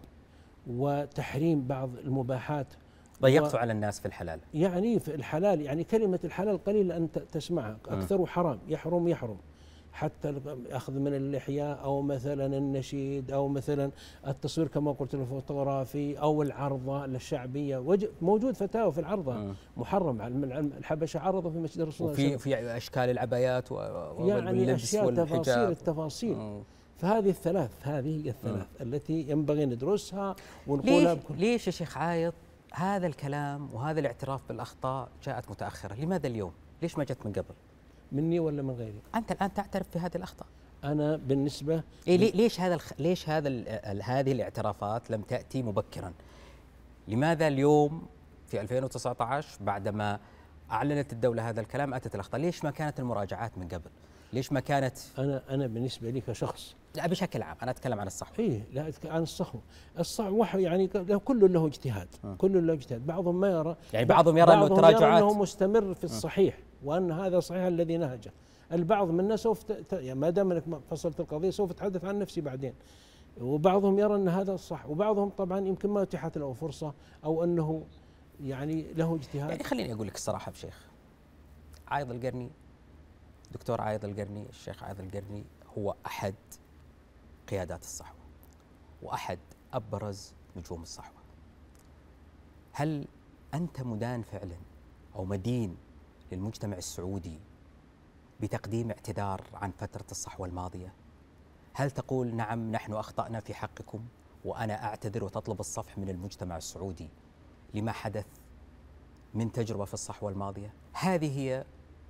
وتحريم بعض المباحات. ضيقتوا على الناس في الحلال، يعني في الحلال، يعني كلمة الحلال قليل أن تسمعها، أكثر حرام، يحرم يحرم. حتى أخذ من اللحية أو مثلا النشيد أو مثلا التصوير كما قلت الفوتوغرافي أو العرضة الشعبية. موجود فتاوى في العرضة محرم. الحبشة عرضوا في مسجد الرسول وفي في أشكال العبايات يعني أشياء تفاصيل التفاصيل. فهذه الثلاث هذه هي الثلاث م. التي ينبغي ندرسها ونقولها. ليش, ليش يا شيخ عايض هذا الكلام وهذا الاعتراف بالأخطاء جاءت متأخرة؟ لماذا اليوم؟ ليش ما جت من قبل؟ مني ولا من غيري؟ أنت الآن تعترف في هذه الأخطاء. أنا بالنسبة إيه ليش هذا الخ... ليش هذا ال... هذه الاعترافات لم تأتي مبكرا؟ لماذا اليوم في ألفين وتسعة عشر بعدما أعلنت الدولة هذا الكلام أتت الأخطاء؟ ليش ما كانت المراجعات من قبل؟ ليش ما كانت؟ أنا أنا بالنسبة لي كشخص، لا بشكل عام أنا أتكلم عن الصحوة. إيه لا عن الصحوة. الصحوة يعني كل له اجتهاد، كل له اجتهاد. بعضهم ما يرى، يعني بعضهم يرى أنه التراجعات أنه مستمر في الصحيح وأن هذا صحيح الذي نهجه. البعض منا سوف ت... يعني ما دام انك فصلت القضيه سوف اتحدث عن نفسي بعدين. وبعضهم يرى ان هذا الصح، وبعضهم طبعا يمكن ما اتيحت له فرصه او انه يعني له اجتهاد. يعني خليني اقول لك الصراحه بشيخ عايض القرني، دكتور عايض القرني، الشيخ عايض القرني هو احد قيادات الصحوه واحد ابرز نجوم الصحوه. هل انت مدان فعلا او مدين للمجتمع السعودي بتقديم اعتذار عن فترة الصحوة الماضية؟ هل تقول نعم نحن أخطأنا في حقكم وأنا أعتذر وتطلب الصفح من المجتمع السعودي لما حدث من تجربة في الصحوة الماضية؟ هذه هي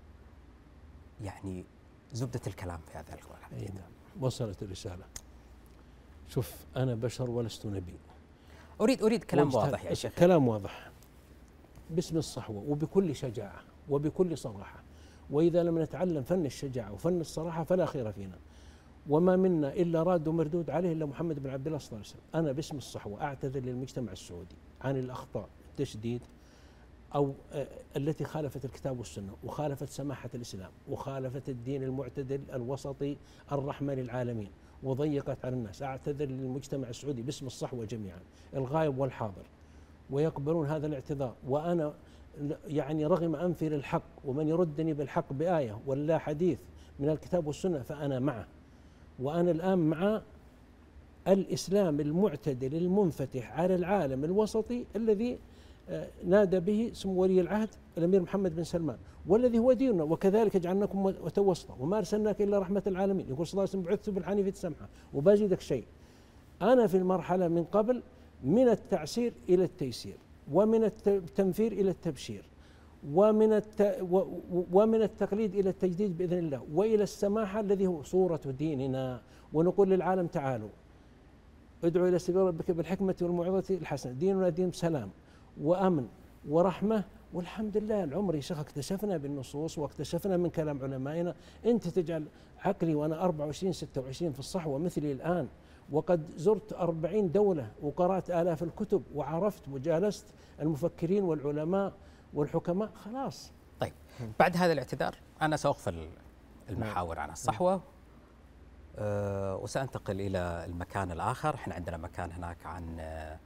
يعني زبدة الكلام في هذا الحديث. وصلت الرسالة. شوف أنا بشر ولست نبي. أريد أريد كلام واضح يا شيخ. كلام واضح باسم الصحوة وبكل شجاعة وبكل صراحة. وإذا لم نتعلم فن الشجاعة وفن الصراحة فلا خير فينا. وما منا إلا راد ومردود عليه إلا محمد بن عبد الله صلى الله عليه وسلم. أنا باسم الصحوة أعتذر للمجتمع السعودي عن الأخطاء التشديد أو التي خالفت الكتاب والسنة وخالفت سماحة الإسلام وخالفت الدين المعتدل الوسطي الرحمة للعالمين وضيقت على الناس. أعتذر للمجتمع السعودي باسم الصحوة جميعا، الغائب والحاضر، ويقبلون هذا الاعتذار. وأنا يعني رغم أنفي للحق ومن يردني بالحق بآية ولا حديث من الكتاب والسنة فأنا معه. وأنا الآن مع الإسلام المعتدل المنفتح على العالم الوسطي الذي نادى به سمو ولي العهد الأمير محمد بن سلمان والذي هو ديننا. وكذلك جعلناكم وتوسطا وما أرسلناك إلا رحمة العالمين. يقول صلى الله عليه وسلم بعثت بالحنيفية السمحة. وبزيدك شيء، أنا في المرحلة من قبل من التعسير إلى التيسير ومن التنفير إلى التبشير ومن الت... ومن التقليد إلى التجديد بإذن الله وإلى السماحة الذي هو صورة ديننا. ونقول للعالم تعالوا ادعوا إلى سبيل ربك بالحكمة والموعظة الحسنة. ديننا دين سلام وأمن ورحمة. والحمد لله العمر يا شيخ اكتشفنا بالنصوص واكتشفنا من كلام علمائنا. أنت تجعل عقلي وأنا أربعة وعشرين ستة وعشرين في الصحوة مثلي الآن، وقد زرت أربعين دولة وقرأت آلاف الكتب وعرفت وجالست المفكرين والعلماء والحكماء. خلاص. طيب بعد هذا الاعتذار أنا سأغفل المحاور عن الصحوة أه وسأنتقل إلى المكان الآخر. احنا عندنا مكان هناك عن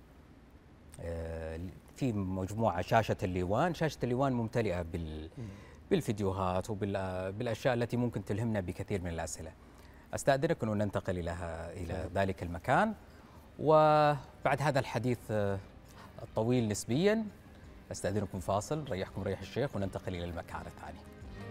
أه في مجموعة شاشة الليوان. شاشة الليوان ممتلئة بال بالفيديوهات وبالأشياء التي ممكن تلهمنا بكثير من الأسئلة. أستأذنك أن ننتقل إلى إلى ذلك المكان، وبعد هذا الحديث الطويل نسبيا أستأذنكم فاصل ريحكم ريح الشيخ وننتقل إلى المكان الثاني.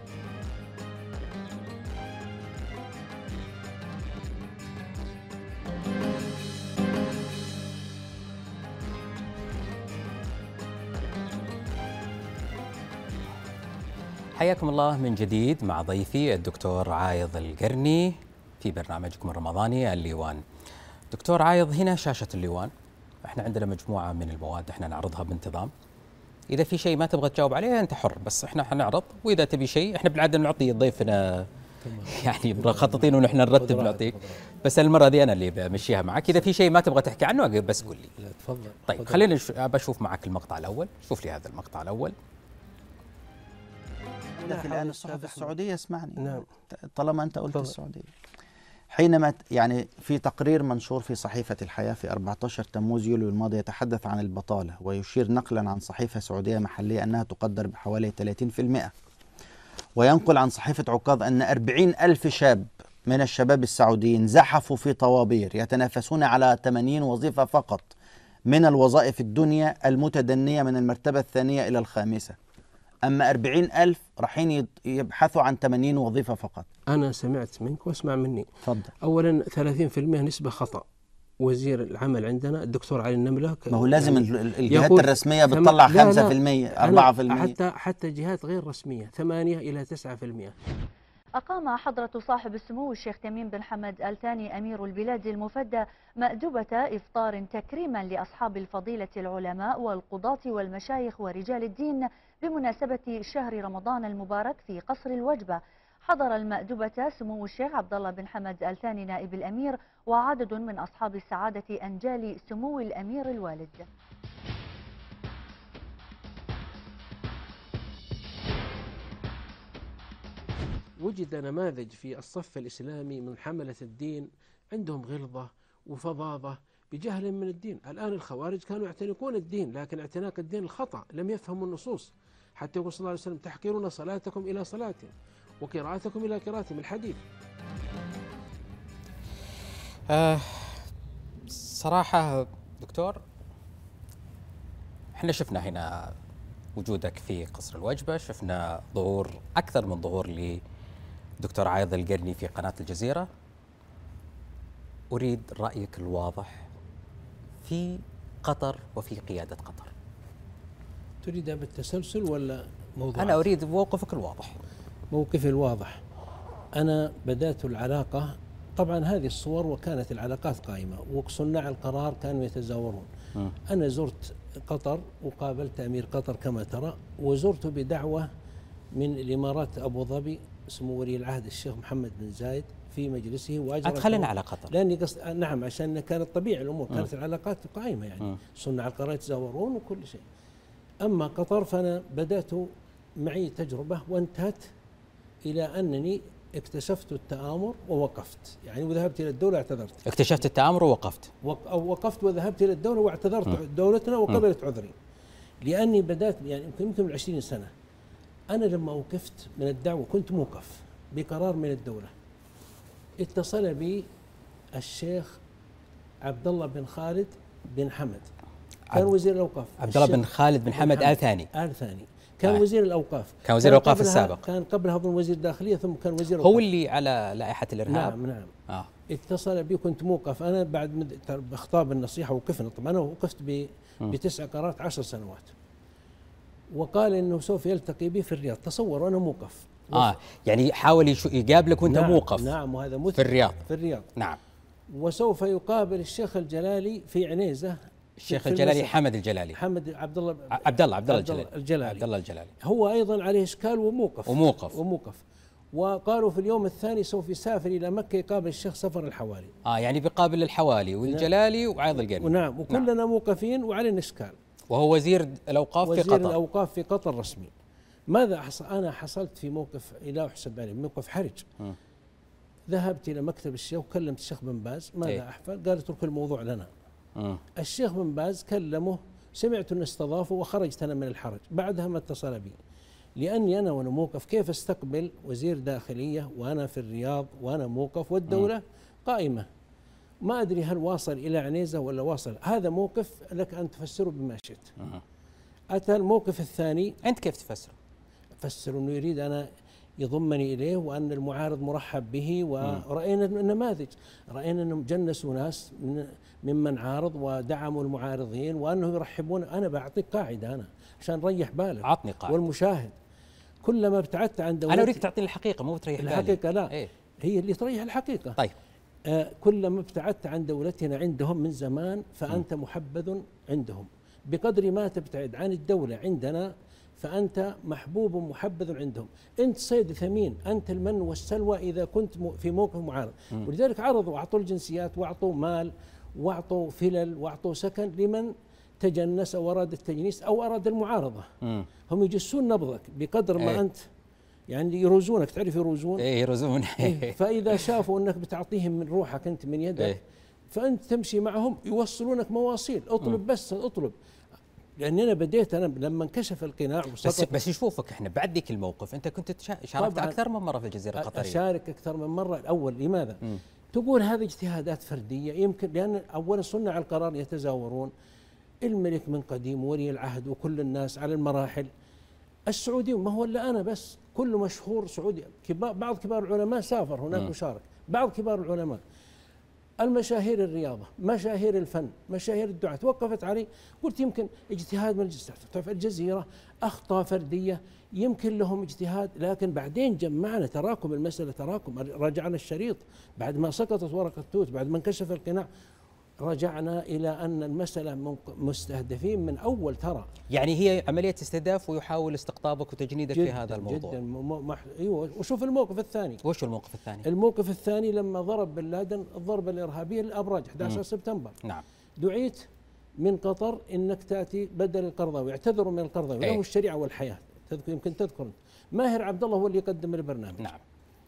حياكم الله من جديد مع ضيفي الدكتور عايض القرني في برنامجكم الرمضاني الليوان. دكتور عايض، هنا شاشة الليوان، احنا عندنا مجموعة من المواد احنا نعرضها بانتظام. إذا في شيء ما تبغى تجاوب عليه أنت حر، بس احنا حنعرض، وإذا تبي شيء احنا بالعادة نعطي ضيفنا يعني مخططين ونحن نرتب نعطيك، بس المرة دي أنا اللي بمشيها معك. إذا في شيء ما تبغى تحكي عنه بس قول لي. لا تفضل. طيب خلينا بشوف معك المقطع الأول. شوف لي هذا المقطع الأول. في الآن الصحف السعودية اسمعني. نعم. طالما أنت قلت السعودية، حينما يعني في تقرير منشور في صحيفة الحياة في أربعة عشر تموز يوليو الماضي يتحدث عن البطالة ويشير نقلا عن صحيفة سعودية محلية أنها تقدر بحوالي ثلاثين بالمئة، وينقل عن صحيفة عكاظ أن أربعين ألف شاب من الشباب السعوديين زحفوا في طوابير يتنافسون على ثمانين وظيفة فقط من الوظائف الدنيا المتدنية من المرتبة الثانية إلى الخامسة. أما أربعين ألف رايحين يبحثوا عن ثمانين وظيفة فقط. أنا سمعت منك واسمع مني. تفضل. أولا ثلاثين بالمئة نسبة خطأ. وزير العمل عندنا الدكتور علي النملة، ما هو لازم يعني الجهات الرسمية بتطلع خمسة بالمئة أربعة بالمئة، حتى حتى جهات غير رسمية ثمانية إلى تسعة بالمئة. أقام حضرة صاحب السمو الشيخ تميم بن حمد آل ثاني أمير البلاد المفدى مأدبة إفطار تكريما لأصحاب الفضيلة العلماء والقضاة والمشايخ ورجال الدين بمناسبة شهر رمضان المبارك في قصر الوجبة. حضر المأدبة سمو الشيخ عبد الله بن حمد آل ثاني نائب الأمير وعدد من أصحاب السعادة أنجال سمو الأمير الوالد. وجد نماذج في الصف الإسلامي من حملة الدين عندهم غلظة وفظاظة بجهل من الدين. الآن الخوارج كانوا يعتنقون الدين، لكن اعتناق الدين الخطأ، لم يفهموا النصوص، حتى يقول صلى الله عليه وسلم تحقرون صلاتكم إلى صلاتهم وقراءتكم إلى قراءتهم، الحديث. آه صراحة دكتور، احنا شفنا هنا وجودك في قصر الوجبة، شفنا ظهور أكثر من ظهور لدكتور عايض القرني في قناة الجزيرة. أريد رأيك الواضح في قطر وفي قيادة قطر. تريد بالتسلسل ولا موضوع؟ أنا أريد موقفك الواضح. موقفي الواضح، أنا بدأت العلاقة، طبعا هذه الصور وكانت العلاقات قائمة وصناع القرار كانوا يتزاورون. م. أنا زرت قطر وقابلت أمير قطر كما ترى، وزرته بدعوة من الإمارات أبو ظبي سمو ولي العهد الشيخ محمد بن زايد في مجلسه، وأجرى أدخلنا على قطر لأني قصد نعم عشان كانت طبيعي الأمور، كانت م. العلاقات قائمة يعني م. صناع القرار يتزاورون وكل شيء. أما قطر فأنا بدأت معي تجربة وانتهت إلى أنني اكتشفت التآمر ووقفت، يعني وذهبت إلى الدولة اعتذرت. اكتشفت التآمر ووقفت؟ أو وقفت وذهبت إلى الدولة واعتذرت م. دولتنا وقبلت عذري، لأني بدأت يعني يمكن من عشرين سنة. أنا لما وقفت من الدعوة كنت موقف بقرار من الدولة. اتصل بي الشيخ عبد الله بن خالد بن حمد، كان وزير الأوقاف. عبد الله بن خالد بن حمد آل ثاني. آل ثاني كان آه. وزير الأوقاف، كان وزير الأوقاف السابق، كان قبلها أظن وزير الداخلية ثم كان وزير هو الأوقاف. اللي على لائحة الإرهاب. نعم نعم. آه. اتصل بي كنت موقف أنا بعد بخطاب النصيحة وقفنا، طبعا أنا وقفت بتسع قرارات عشر سنوات، وقال إنه سوف يلتقي بي في الرياض. تصور وأنا موقف. آه يعني حاول يقابلك وأنت نعم موقف. نعم، وهذا في الرياض. في الرياض نعم. وسوف يقابل الشيخ الجلالي في عنيزة. الشيخ الجلالي حمد الجلالي حمد عبد الله عبد الله عبد الله الجلالي الجلالي عبد الله الجلالي هو أيضا عليه إشكال وموقف وموقف وموقف وقالوا في اليوم الثاني سوف يسافر إلى مكة يقابل الشيخ سفر الحوالي. آه يعني بيقابل الحوالي والجلالي وعايض القرني. ونعم وكلنا نعم. موقفين وعلينا إشكال. وهو وزير الأوقاف وزير في قطر. وزير الأوقاف في قطر رسمي. ماذا حصل؟ أنا حصلت في موقف لا أحسب عليه، موقف حرج. م. ذهبت إلى مكتب الشيخ وكلمت الشيخ بن باز ماذا إيه؟ أحفل؟ قال اترك الموضوع لنا. م. الشيخ بن باز كلمه، سمعت أن استضافه وخرجت أنا من الحرج. بعدها ما اتصل بي، لأني أنا وأنا موقف كيف استقبل وزير داخلية وأنا في الرياض وأنا موقف والدولة م. قائمة، ما أدري هل واصل إلى عنيزة ولا واصل. هذا موقف لك أن تفسره بما شئت. أتى الموقف الثاني. أنت كيف تفسره؟ فسر أنه يريد أنا يضمني إليه وأن المعارض مرحب به، ورأينا النماذج، رأينا أنهم جنسوا ناس ممن عارض ودعموا المعارضين وأنهم يرحبون. أنا بعطيك قاعدة أنا عشان نريح بالك، عطني قاعدة. والمشاهد كلما ابتعدت عن دولتي، أنا أريد تعطيني الحقيقة مو تريح بالي. الحقيقة لا إيه؟ هي اللي تريح الحقيقة. طيب آه كلما ابتعدت عن دولتنا عندهم من زمان فأنت م. محبذ عندهم، بقدر ما تبتعد عن الدولة عندنا فأنت محبوب محبذ عندهم. أنت صيد ثمين، أنت المن والسلوى إذا كنت في موقف معارض. م. ولذلك عرضوا وأعطوا الجنسيات وأعطوا مال وأعطوا فلل وأعطوا سكن لمن تجنس أو أراد التجنيس أو أراد المعارضة. م. هم يجسون نبضك بقدر ما ايه؟ أنت يعني يروزونك، تعرف يروزون؟ ايه يروزون. إيه؟ فإذا شافوا أنك بتعطيهم من روحك أنت من يدك ايه؟ فأنت تمشي معهم يوصلونك مواصيل. اطلب م. بس اطلب. لأني أنا بديت أنا لما انكشف القناع بس وسقط. بس يشوفك احنا بعد ذيك الموقف انت كنت تشا- شاركت طبعاً اكثر من مره في الجزيره القطريه. أشارك أكثر من مرة. الأول لماذا؟ مم. تقول هذه اجتهادات فردية يمكن، لأن أولا صنع القرار يتزاورون، الملك من قديم ولي العهد وكل الناس على المراحل. السعودي ما هو إلا أنا بس، كل مشهور سعودي، كبار بعض كبار العلماء سافر هناك مم. وشارك، بعض كبار العلماء، المشاهير الرياضة، مشاهير الفن، مشاهير الدعاة، توقفت علي. قلت يمكن اجتهاد من الاجتهاد. الجزيرة أخطاء فردية يمكن لهم اجتهاد، لكن بعدين جمعنا تراكم المسألة، تراكم، رجعنا الشريط بعد ما سقطت ورقة توت، بعد ما انكشف القناع، رجعنا إلى أن المسألة مستهدفين من أول ترى. يعني هي عمليه استهداف ويحاول استقطابك وتجنيدك في هذا الموضوع. جدا مح... ايوه. وشوف الموقف الثاني. وش الموقف الثاني؟ الموقف الثاني لما ضرب بن لادن الضربة الإرهابية للأبراج أحد عشر سبتمبر. نعم. دعيت من قطر انك تاتي بدل القرضاوي، اعتذروا من القرضاوي، له الشريعه والحياه، تذكر يمكن تذكر انت. ماهر عبد الله هو اللي يقدم البرنامج. نعم.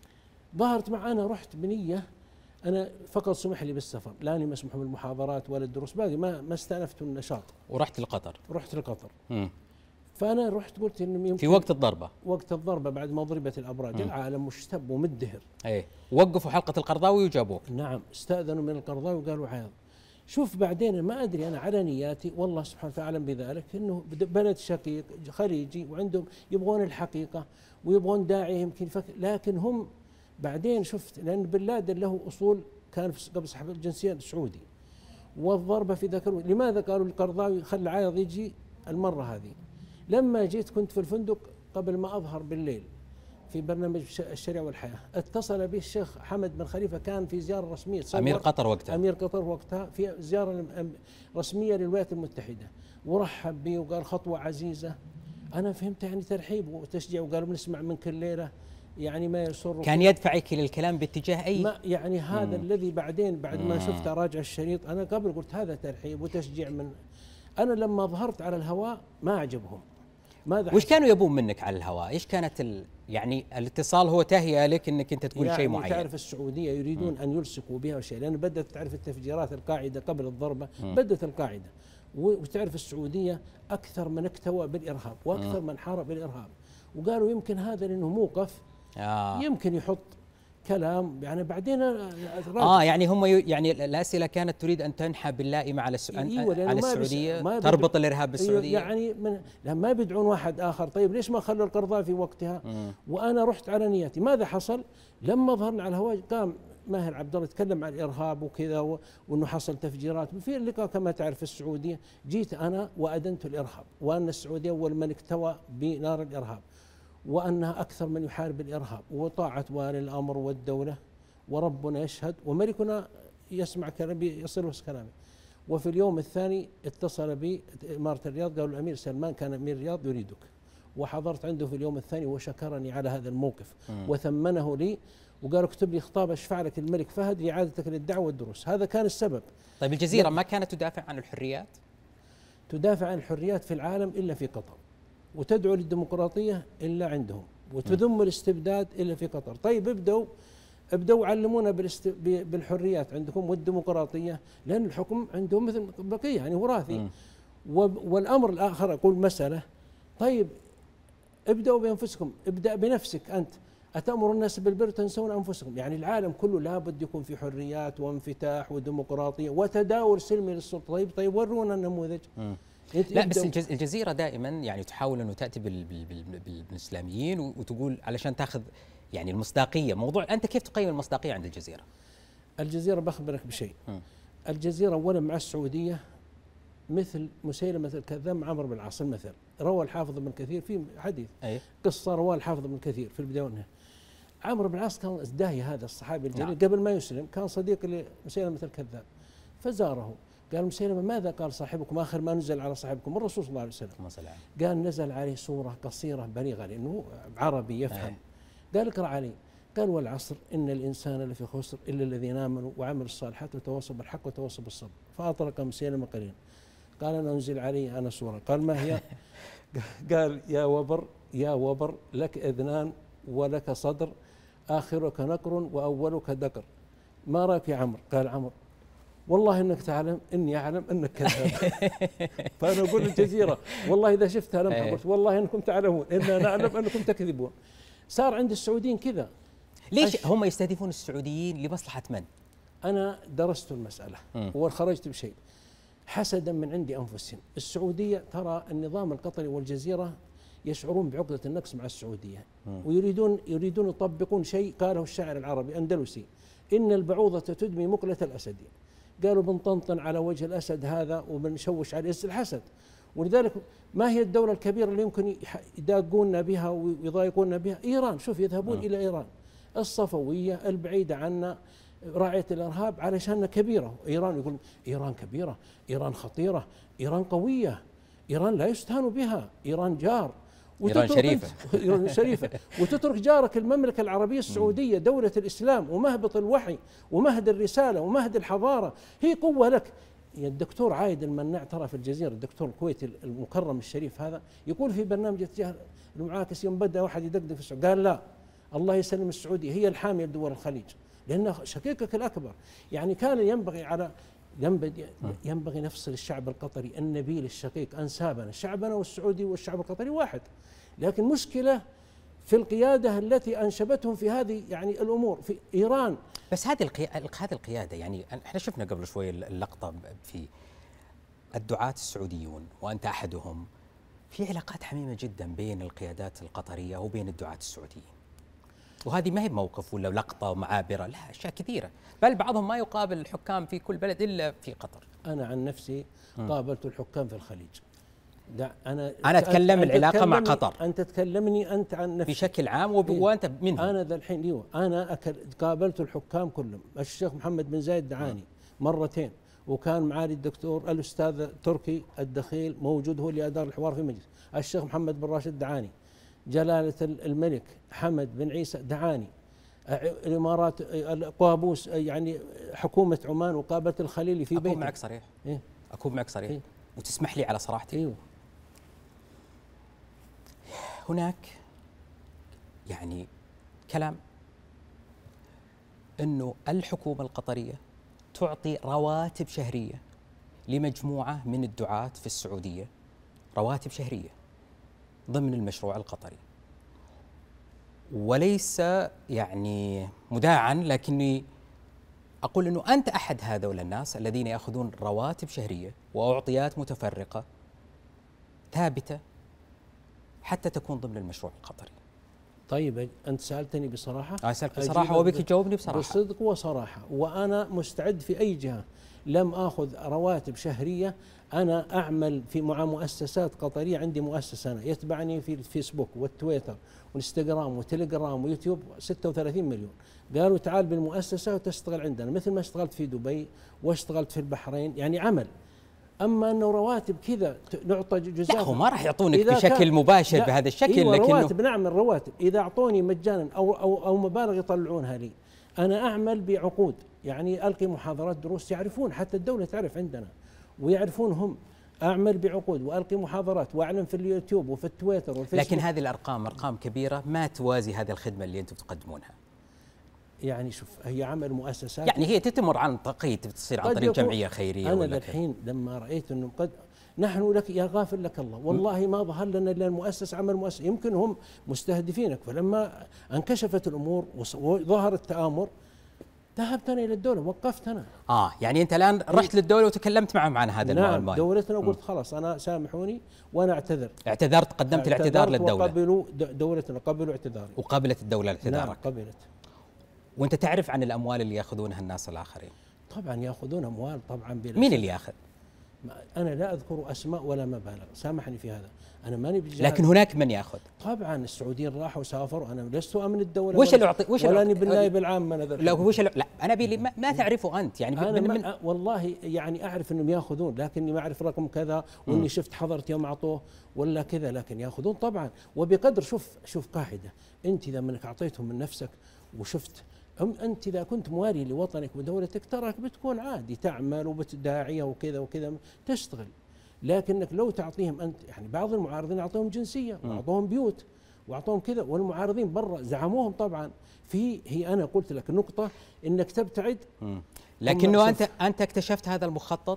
ظهرت معنا، رحت بنيه انا فقط سمح لي بالسفر، لاني مسموح بالمحاضرات ولا الدروس، باقي ما ما استأنفت النشاط. ورحت لقطر. رحت لقطر. مم. فانا رحت قلت انه يمكن في وقت الضربه. وقت الضربه بعد ما ضربت الابراج. مم. العالم مشتب ومدهر. ايه وقفوا حلقه القرضاوي وجابوك. نعم، استاذنوا من القرضاوي وقالوا عياض. شوف بعدين ما ادري انا على نياتي، والله سبحانه وتعالى اعلم بذلك، انه بلد شقيق خليجي وعندهم يبغون الحقيقه ويبغون داعي يمكن فكر، لكن هم بعدين شفت، لان بن لادن له اصول، كان قبل سحب الجنسيه السعودي، والضربه في ذاك الوقت. لماذا قالوا القرضاوي خلى عايض يجي المره هذه؟ لما جيت كنت في الفندق قبل ما اظهر بالليل في برنامج الشريعة والحياة، اتصل به الشيخ حمد بن خليفة، كان في زيارة رسمية، أمير قطر وقتها. أمير قطر وقتها في زيارة رسمية للولايات المتحدة، ورحب بي وقال خطوة عزيزة. أنا فهمت يعني ترحيب وتشجيع، وقالوا بنسمع من كل ليلة يعني ما يسر. كان يدفعك للكلام باتجاه أي ما يعني هذا مم. الذي بعدين بعد ما شفت راجع الشريط، أنا قبل قلت هذا ترحيب وتشجيع من. أنا لما ظهرت على الهواء ما عجبهم. ماذا وش كانوا يبون منك على الهواء؟ ايش كانت ال... يعني الاتصال هو تهيئه لك انك انت تقول يعني شيء معين. تعرف السعوديه يريدون م. ان يلصقوا بها شيء، لان بدات تعرف التفجيرات القاعده قبل الضربه، م. بدات القاعده، وتعرف السعوديه اكثر من اكتوى بالارهاب واكثر م. من حارب بالارهاب، وقالوا يمكن هذا لانه موقف آه. يمكن يحط كلام يعني بعدين اه يعني هم ي... يعني الاسئله كانت تريد ان تنحى باللائمه على الس... إيوه على السعوديه، ما تربط الارهاب بالسعوديه. يعني من ما بيدعون واحد اخر. طيب ليش ما خلوا القرضاوي في وقتها؟ مم. وانا رحت على نيتي. ماذا حصل؟ لما ظهرنا على الهواء قام ماهر عبد الله يتكلم عن الارهاب وكذا و... وانه حصل تفجيرات في اللقاء كما تعرف في السعوديه. جيت انا وادنت الارهاب، وان السعوديه اول من اكتوى بنار الارهاب، وأنها أكثر من يحارب الإرهاب، وطاعة والي الأمر والدولة، وربنا يشهد وملكنا يسمع كلامي يصل كلامي. وفي اليوم الثاني اتصل بي إمارة الرياض، قالوا الأمير سلمان كان أمير الرياض يريدك، وحضرت عنده في اليوم الثاني وشكرني على هذا الموقف م. وثمنه لي، وقالوا اكتب لي خطاب اشفع لك الملك فهد لإعادتك للدعوة والدروس. هذا كان السبب. طيب الجزيرة ما كانت تدافع عن الحريات؟ تدافع عن الحريات في العالم إلا في قطر، وتدعو للديمقراطية إلا عندهم، وتذم الاستبداد إلا في قطر. طيب ابدوا ابدوا علمونا بالحريات عندكم والديمقراطية، لأن الحكم عندهم مثل بقية يعني وراثي. والأمر الآخر أقول مسألة، طيب ابدأوا بأنفسكم، ابدأ بنفسك أنت، أتأمر الناس بالبر تنسون أنفسكم. يعني العالم كله لابد يكون في حريات وانفتاح وديمقراطية وتداول سلمي للسلطة. طيب طيب ورونا النموذج. لا بس الجزيرة دائما يعني تحاول أنه تأتي بال بال بال بالإسلاميين وتقول علشان تأخذ يعني المصداقية. موضوع أنت كيف تقيم المصداقية عند الجزيرة؟ الجزيرة بخبرك بشيء. م. الجزيرة أولا مع السعودية مثل مسيلمة الكذاب مع عمرو بن العاص. المثل روى الحافظ بن كثير في حديث أي؟ قصة روى الحافظ بن كثير في البداية والنهاية. عمرو بن العاص كان ازداهي هذا الصحابي الجليل نعم. قبل ما يسلم كان صديق لمسيلمة الكذاب، فزاره. قال مسيلمة ماذا قال صاحبكم آخر ما نزل على صاحبكم الرسول صلى الله عليه وسلم؟ قال نزل عليه سورة قصيرة بليغة لأنه عربي يفهم. آه. قال اقرأ علي. قال والعصر إن الإنسان لفي خسر إلا الذين آمنوا وعملوا الصالحات وتواصوا بالحق وتواصوا بالصبر. فأطرق مسيلمة قليلا. قال أنا أنزل علي أنا سورة. قال ما هي؟ قال يا وبر يا وبر لك إذنان ولك صدر، آخرك نقر وأولك دقر، ما رأيك يا عمرو؟ قال عمرو والله انك تعلم اني اعلم انك كذاب. فانا اقول للجزيره والله اذا شفتها لمحه قلت والله انكم تعلمون انا نعلم انكم تكذبون. صار عند السعوديين كذا. ليش أش... هم يستهدفون السعوديين لمصلحه من؟ انا درست المساله وخرجت بشيء حسدا من عندي انفسهم. السعوديه ترى النظام القطري والجزيره يشعرون بعقده النقص مع السعوديه ويريدون يريدون يطبقون شيء قاله الشاعر العربي اندلسي: ان البعوضه تدمي مقله الاسد. قالوا بنطنطن على وجه الاسد هذا وبنشوش عليه الحسد. ولذلك ما هي الدوله الكبيره اللي يمكن يداقوننا بها ويضايقوننا بها؟ ايران. شوف يذهبون م. الى ايران الصفويه البعيده عنا راعيه الارهاب علشان كبيره. ايران يقول ايران كبيره، ايران خطيره، ايران قويه، ايران لا يستهان بها، ايران جار، إيران شريفة. إيران شريفة. وتترك جارك المملكة العربية السعودية دولة الإسلام ومهبط الوحي ومهد الرسالة ومهد الحضارة، هي قوة لك. يا الدكتور عايد المناع ترى في الجزيرة، الدكتور الكويتي المكرم الشريف هذا، يقول في برنامج التجاه المعاكس يوم بدأ واحد يدقدق في السعودية قال لا الله يسلم السعودية هي الحامية لدول الخليج لأنها شقيقك الأكبر. يعني كان ينبغي على ينبغي نفصل الشعب القطري النبيل الشقيق أنسابنا، شعبنا والسعودي والشعب القطري واحد، لكن مشكلة في القيادة التي أنشبتهم في هذه يعني الأمور. في إيران بس هذه القي... هذه القيادة، يعني احنا شفنا قبل شوي اللقطة في الدعاة السعوديون وأنت أحدهم، في علاقات حميمة جدا بين القيادات القطرية وبين الدعاة السعوديين، وهذه ما هي موقف ولا لقطة معابرة، لا أشياء كثيرة، بل بعضهم ما يقابل الحكام في كل بلد إلا في قطر. أنا عن نفسي قابلت الحكام في الخليج. لا أنا أنا أتكلم العلاقة مع قطر، أنت تكلمني أنت عن نفسك بشكل عام وب... إيه؟ وأنت منهم. أنا ذا الحين ايوه أنا أكل... قابلت الحكام كلهم. الشيخ محمد بن زايد دعاني م. مرتين، وكان معالي الدكتور الأستاذ تركي الدخيل موجود هو اللي أدار الحوار في مجلس. الشيخ محمد بن راشد دعاني، جلالة الملك حمد بن عيسى دعاني، الإمارات قابوس يعني حكومة عمان، وقابلت الخليلي في بيته. أكون معك صريح إيه؟ أكون معك صريح إيه؟ وتسمح لي على صراحتي. أيوه. هناك يعني كلام أنه الحكومة القطرية تعطي رواتب شهرية لمجموعة من الدعاة في السعودية، رواتب شهرية ضمن المشروع القطري، وليس يعني مداعا، لكني أقول أنه أنت أحد هذول الناس الذين يأخذون رواتب شهرية وأعطيات متفرقة ثابتة حتى تكون ضمن المشروع القطري. طيب أنت سألتني بصراحة؟ أسألك بصراحة وبك تجاوبني بصراحة. بصدق وصراحة، وأنا مستعد في أي جهة لم آخذ رواتب شهرية. أنا أعمل في مع مؤسسات قطرية، عندي مؤسسة أنا يتبعني في الفيسبوك والتويتر والإنستغرام وتليجرام ويوتيوب ستة وثلاثين مليون. قالوا تعال بالمؤسسة وتشتغل عندنا، مثل ما اشتغلت في دبي واشتغلت في البحرين، يعني عمل. أما أنه رواتب كذا نعطى جزاء، لا هو ما راح يعطونك بشكل مباشر بهذا الشكل. إيوه لكنه رواتب، نعمل رواتب إذا أعطوني مجانا أو أو أو مبالغ يطلعونها لي. أنا أعمل بعقود، يعني ألقي محاضرات دروس، يعرفون حتى الدولة تعرف عندنا ويعرفون هم. أعمل بعقود وألقي محاضرات وأعلن في اليوتيوب وفي التويتر والفيسبوك. لكن هذه الأرقام أرقام كبيرة ما توازي هذه الخدمة اللي أنتم تقدمونها. يعني شوف هي عمل مؤسسات، يعني هي تتمر عن تقييد، تصير عن طريق جمعية خيرية. أنا الحين لما رأيت أنه قد نحن لك يا غافل لك الله، والله ما ظهر لنا إلا المؤسس عمل مؤسس، يمكن هم مستهدفينك. فلما انكشفت الأمور وظهر التآمر ذهبت أنا إلى الدولة، وقفت أنا. آه يعني أنت الآن رحت للدولة وتكلمت معهم عن هذا المال. نعم دولتنا، وقلت خلاص أنا سامحوني وأنا أعتذر. اعتذرت، قدمت الاعتذار للدولة وقبلوا دولتنا، قبلوا اعتذاري. وقبلت الدولة اعتذارك؟ نعم قبلت. وأنت تعرف عن الأموال اللي يأخذونها الناس الآخرين؟ طبعا يأخذون أموال طبعا بلا. مين اللي يأخذ؟ أنا لا أذكر أسماء ولا مبالغ، سامحني في هذا، أنا ماني بجهة. لكن هناك من يأخذ. طبعا السعوديين راحوا وسافروا، أنا لست أمن الدولة. وش اللي أعطي؟ وش ولا بالنائب العام أنا لا وش لا أنا بيلي ما, ما تعرفه أنت يعني. أنا من من والله يعني أعرف أنهم يأخذون، لكني ما أعرف رقم كذا، وإني شفت حضرت يوم أعطوه ولا كذا، لكن يأخذون طبعا وبقدر. شوف شوف قاعدة، أنت إذا منك أعطيتهم من نفسك وشفت، أم أنت إذا كنت موالي لوطنك ودولتك تراك بتكون عادي تعمل وبتداعية وكذا وكذا تشتغل. لكنك لو تعطيهم أنت، يعني بعض المعارضين أعطوهم جنسية وأعطوهم بيوت واعطوهم كذا، والمعارضين برا زعموهم طبعا. في هي انا قلت لك نقطه انك تبتعد. لكنه انت انت اكتشفت هذا المخطط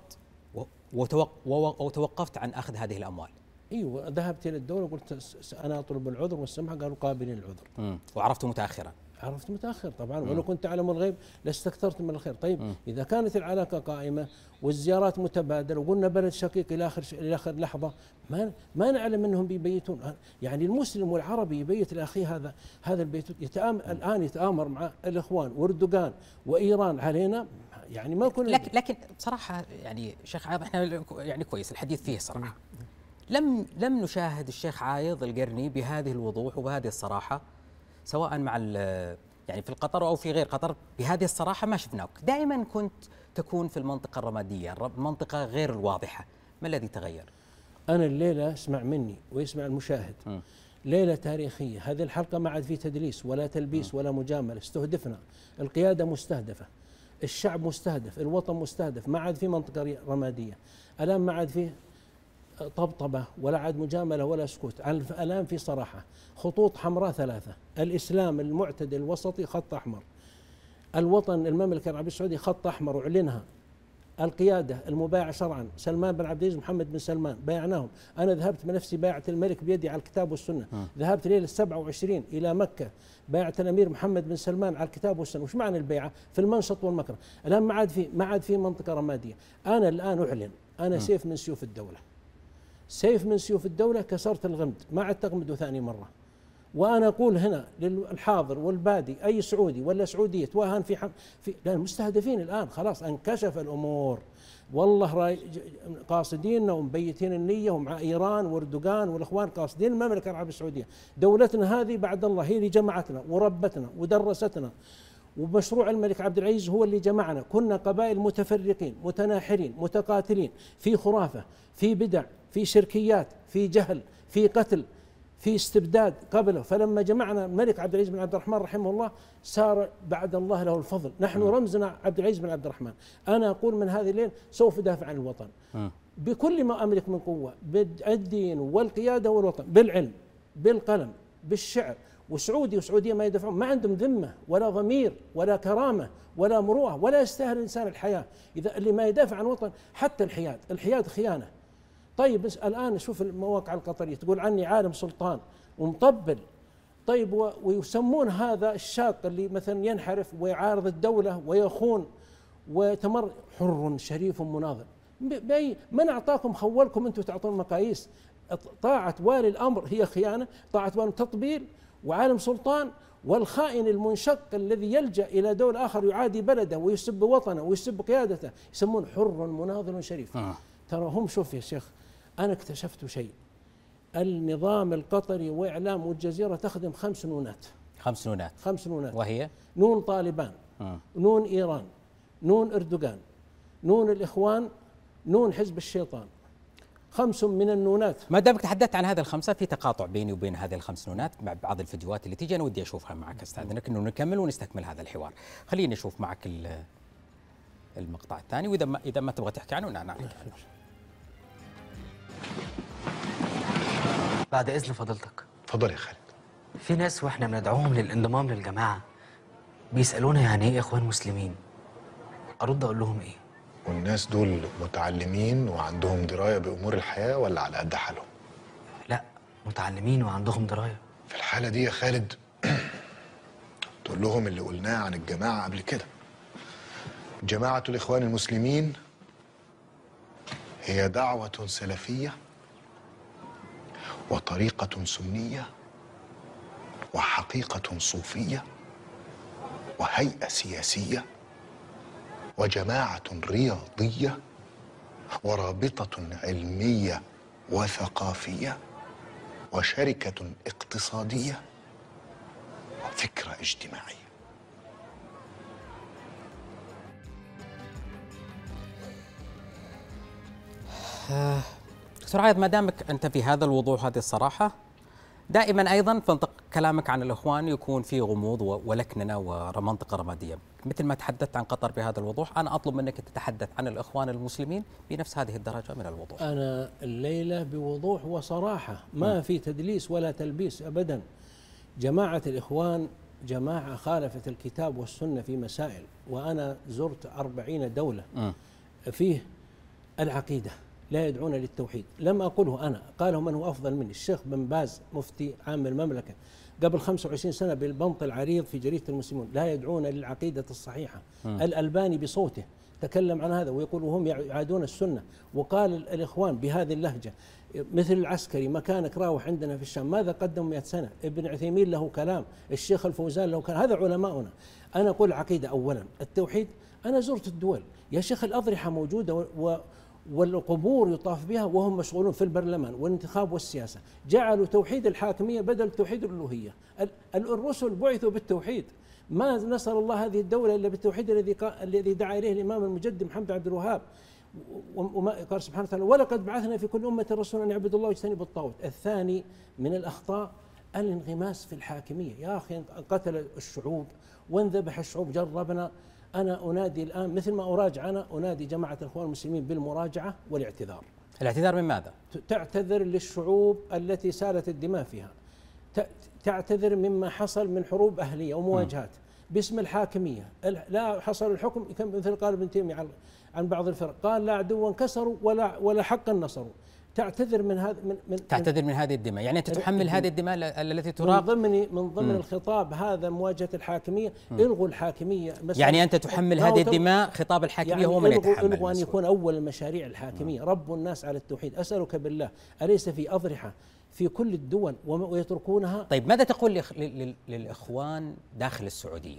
وتوق وتوقفت عن اخذ هذه الاموال. ايوه ذهبت الى الدوله وقلت انا اطلب العذر والسمح، قالوا قابلين العذر. امم وعرفت متاخرا. عرفت متاخر طبعا، ولو كنت اعلم الغيب لاستكثرت من الخير. طيب مم. اذا كانت العلاقه قائمه والزيارات متبادله وقلنا بلد شقيق الى اخر الى اخر لحظه، ما ما نعلم انهم بيبيتون. يعني المسلم والعربي يبيت لاخيه هذا هذا البيت، يتآمر الان يتآمر مع الاخوان واردوغان وايران علينا، يعني ما كنا. لكن لكن بصراحه يعني شيخ عايض احنا يعني كويس الحديث فيه صراحه. لم لم نشاهد الشيخ عايض القرني بهذه الوضوح وبهذه الصراحه، سواء مع يعني في القطر او في غير قطر، بهذه الصراحه ما شفناك. دائما كنت تكون في المنطقه الرماديه، المنطقه غير الواضحه. ما الذي تغير؟ انا الليله اسمع مني ويسمع المشاهد، م. ليله تاريخيه. هذه الحلقه ما عاد في تدليس ولا تلبيس م. ولا مجامله. استهدفنا، القياده مستهدفه، الشعب مستهدف، الوطن مستهدف. ما عاد في منطقه رماديه الان، ما عاد في طبطبة ولا عاد مجاملة ولا سكوت. الآن في صراحة خطوط حمراء ثلاثة: الإسلام المعتدل الوسطي خط أحمر، الوطن المملكة العربية السعودية خط أحمر وأعلنها، القيادة المبايعة شرعا سلمان بن عبد العزيز محمد بن سلمان بايعناهم. أنا ذهبت بنفسي بايعة الملك بيدي على الكتاب والسنة. م. ذهبت ليلة سبعة وعشرين إلى مكة بايعة الأمير محمد بن سلمان على الكتاب والسنة. وش معنى البيعة؟ في المنشط والمكره. الآن ما عاد في ما عاد في منطقة رمادية. أنا الآن أعلن أنا م. سيف من سيوف الدولة، سيف من سيوف الدولة، كسرت الغمد، ما عاد تغمد ثاني مرة. وأنا أقول هنا للحاضر والبادي أي سعودي ولا سعودية توهن في حم في لأن مستهدفين الآن خلاص انكشف الأمور. والله راي قاصديننا ومبيتين النية، ومع إيران واردوغان والإخوان قاصدين المملكة العربية السعودية. دولتنا هذه بعد الله هي اللي جمعتنا وربتنا ودرستنا، ومشروع الملك عبد العزيز هو اللي جمعنا. كنا قبائل متفرقين متناحرين متقاتلين، في خرافة، في بدع، في شركيات، في جهل، في قتل، في استبداد قبله. فلما جمعنا الملك عبد العزيز بن عبد الرحمن رحمه الله صار بعد الله له الفضل. نحن رمزنا عبد العزيز بن عبد الرحمن. أنا أقول من هذه الليل سوف أدافع عن الوطن بكل ما أملك من قوة، بالدين والقيادة والوطن، بالعلم بالقلم بالشعر. وسعودي وسعودية ما يدافعون، ما عندهم ذمة ولا ضمير ولا كرامة ولا مروءة، ولا يستاهل الإنسان الحياة. إذا اللي ما يدافع عن وطن، حتى الحياد، الحياد خيانة. طيب بس الآن شوف المواقع القطرية تقول عني عالم سلطان ومطبل. طيب ويسمون هذا الشاق اللي مثلا ينحرف ويعارض الدولة ويخون ويتمر حر شريف مناضل. بأي من أعطاكم خولكم أنتم تعطون مقاييس؟ طاعة والي الأمر هي خيانة، طاعة والي تطبيل وعالم سلطان، والخائن المنشق الذي يلجأ إلى دولة آخر يعادي بلده ويسب وطنه ويسب قيادته يسمون حر مناضل شريف. آه. ترى هم شوف يا شيخ، أنا اكتشفت شيء: النظام القطري وإعلام والجزيرة تخدم خمس نونات. خمس نونات خمس نونات وهي نون طالبان، آه. نون إيران، نون أردوغان، نون الإخوان، نون حزب الشيطان. خمس من النونات. ما دامك تحدثت عن هذه الخمسة، في تقاطع بيني وبين هذه الخمس نونات مع بعض الفيديوهات اللي تيجي، أنا ودي أشوفها معك أستاذنك إنه نكمل ونستكمل هذا الحوار. خليني أشوف معك المقطع الثاني، وإذا ما إذا ما تبغى تحكي عنه نعم نحكي عنه. بعد إذن فضيلتك. تفضل يا خالد. في ناس وإحنا بندعوهم للانضمام للجماعة بيسألونا يعني إيه إخوان مسلمين؟ أرد أقول لهم إيه؟ والناس دول متعلمين وعندهم دراية بأمور الحياة ولا على قد حالهم؟ لا، متعلمين وعندهم دراية. في الحالة دي يا خالد تقول لهم اللي قلناه عن الجماعة قبل كده. جماعة الإخوان المسلمين هي دعوة سلفية وطريقة سنية وحقيقة صوفية وهيئة سياسية وجماعة رياضية ورابطة علمية وثقافية وشركة اقتصادية وفكرة اجتماعية. دكتور عايض، ما دامك أنت في هذا الوضوح هذه الصراحة، دائما أيضا في كلامك عن الإخوان يكون فيه غموض ولكننة ومنطقة رمادية. مثل ما تحدثت عن قطر بهذا الوضوح، أنا أطلب منك تتحدث عن الإخوان المسلمين بنفس هذه الدرجة من الوضوح. أنا الليلة بوضوح وصراحة، ما في تدليس ولا تلبيس أبدا. جماعة الإخوان جماعة خالفت الكتاب والسنة في مسائل، وأنا زرت أربعين دولة فيه العقيدة لا يدعون للتوحيد. لم أقوله أنا، قاله من هو أفضل مني، الشيخ بن باز مفتي عام المملكة قبل خمسة وعشرين سنة بالبنط العريض في جريدة المسلمون، لا يدعون للعقيدة الصحيحة. م. الألباني بصوته تكلم عن هذا ويقول وهم يعادون السنة، وقال الإخوان بهذه اللهجة مثل العسكري مكانك راوح عندنا في الشام، ماذا قدموا مئة سنة؟ ابن عثيمين له كلام، الشيخ الفوزان له كلام، هذا علماؤنا. أنا أقول العقيدة أولا، التوحيد. أنا زرت الدول يا شيخ، الأضرحة موجودة و والقبور يطاف بها وهم مشغولون في البرلمان والانتخاب والسياسة، جعلوا توحيد الحاكمية بدل توحيد الألوهية. الرسل بعثوا بالتوحيد، ما نصر الله هذه الدولة إلا بالتوحيد الذي الذي دعا إليه الإمام المجدد محمد عبد الوهاب. وما قال سبحانه وتعالى ولقد بعثنا في كل أمة رسولا أن يعبدوا الله واجتنبوا الطاغوت. الثاني من الأخطاء الانغماس في الحاكمية. يا أخي قتل الشعوب وانذبح الشعوب، جربنا. أنا أنادي الآن مثل ما أراجع، أنا أنادي جماعة الإخوان المسلمين بالمراجعة والاعتذار. الاعتذار من ماذا؟ تعتذر للشعوب التي سالت الدماء فيها، تعتذر مما حصل من حروب أهلية ومواجهات باسم الحاكمية. لا حصل الحكم مثل قال ابن تيمية عن بعض الفرق، قال لا عدوا انكسروا ولا ولا حقا نصروا. تعتذر من هذا من, من تعتذر من هذه الدماء، يعني انت تحمل هذه الدماء التي تراق من ضمن من ضمن م. الخطاب هذا مواجهه الحاكميه. م. الغوا الحاكميه، يعني انت تحمل هذه الدماء خطاب الحاكميه، يعني هو من يتحمل. الغوا ان يكون اول المشاريع الحاكميه. م. رب الناس على التوحيد. اسالك بالله، اليس في اضرحه في كل الدول ويتركونها؟ طيب ماذا تقول للاخوان داخل السعوديه؟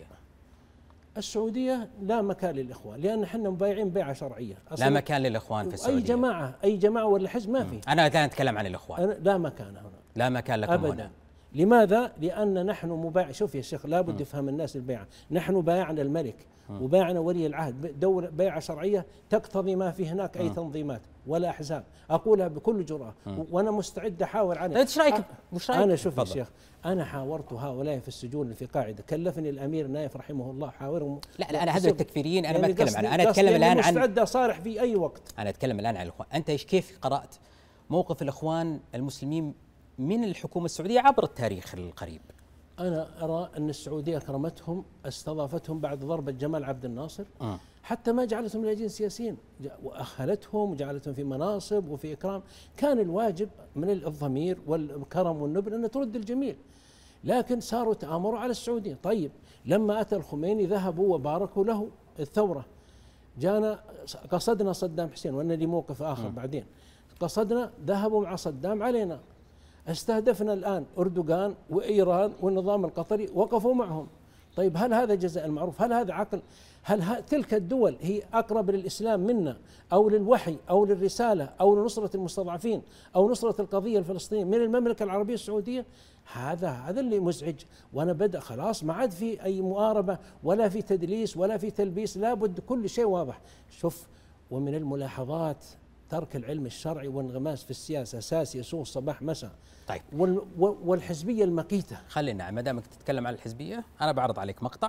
السعودية لا مكان للإخوان، لأن احنا مبايعين بيعة شرعية. لا مكان للإخوان في السعودية. أي جماعة أي جماعة ولا حزب ما في. أنا لا أتكلم عن الإخوان. لا مكان هنا. لا مكان لكم أبداً. هنا. لماذا؟ لأن نحن مبايع. شوف يا شيخ، لابد يفهم الناس البيعة. نحن بايعنا الملك وبايعنا ولي العهد، دولة بيعة شرعية تقتضي ما في هناك أي تنظيمات ولا أحزاب. أقولها بكل جرأة وأنا مستعد أحاور عنها. إيش رأيك؟ وش رأيك؟ أنا شوف يا شيخ، أنا حاورت هؤلاء في السجون في قاعدة، كلفني الأمير نايف رحمه الله حاورهم. لا لا، أنا هذول التكفيريين أنا ما أتكلم عنه، أنا أتكلم الآن عن مستعد أصارح في أي وقت. أنا أتكلم الآن عن الإخوان. أنت إيش كيف قرأت موقف الإخوان المسلمين من الحكومة السعودية عبر التاريخ القريب؟ أنا أرى أن السعودية أكرمتهم، استضافتهم بعد ضربة جمال عبد الناصر، أه. حتى ما جعلتهم لاجئين سياسيين، وأخلتهم وجعلتهم في مناصب وفي إكرام. كان الواجب من الضمير والكرم والنبل أن ترد الجميل، لكن صاروا تآمروا على السعودية. طيب لما أتى الخميني ذهبوا وباركوا له الثورة، جانا قصدنا صدام حسين، وأنا لي موقف آخر أه. بعدين قصدنا، ذهبوا مع صدام علينا. استهدفنا الآن أردوغان وإيران والنظام القطري، وقفوا معهم. طيب هل هذا جزاء المعروف؟ هل هذا عقل؟ هل تلك الدول هي أقرب للإسلام منا أو للوحي أو للرسالة أو لنصرة المستضعفين أو نصرة القضية الفلسطينية من المملكة العربية السعودية؟ هذا هذا اللي مزعج. وأنا بدأ خلاص ما عاد في أي مؤاربة ولا في تدليس ولا في تلبيس، لابد كل شيء واضح. شوف، ومن الملاحظات ترك العلم الشرعي والانغماس في السياسة أساس يسوء صباح مساء. طيب والحزبية المقيتة. خلينا ما دامك تتكلم عن الحزبية، أنا بعرض عليك مقطع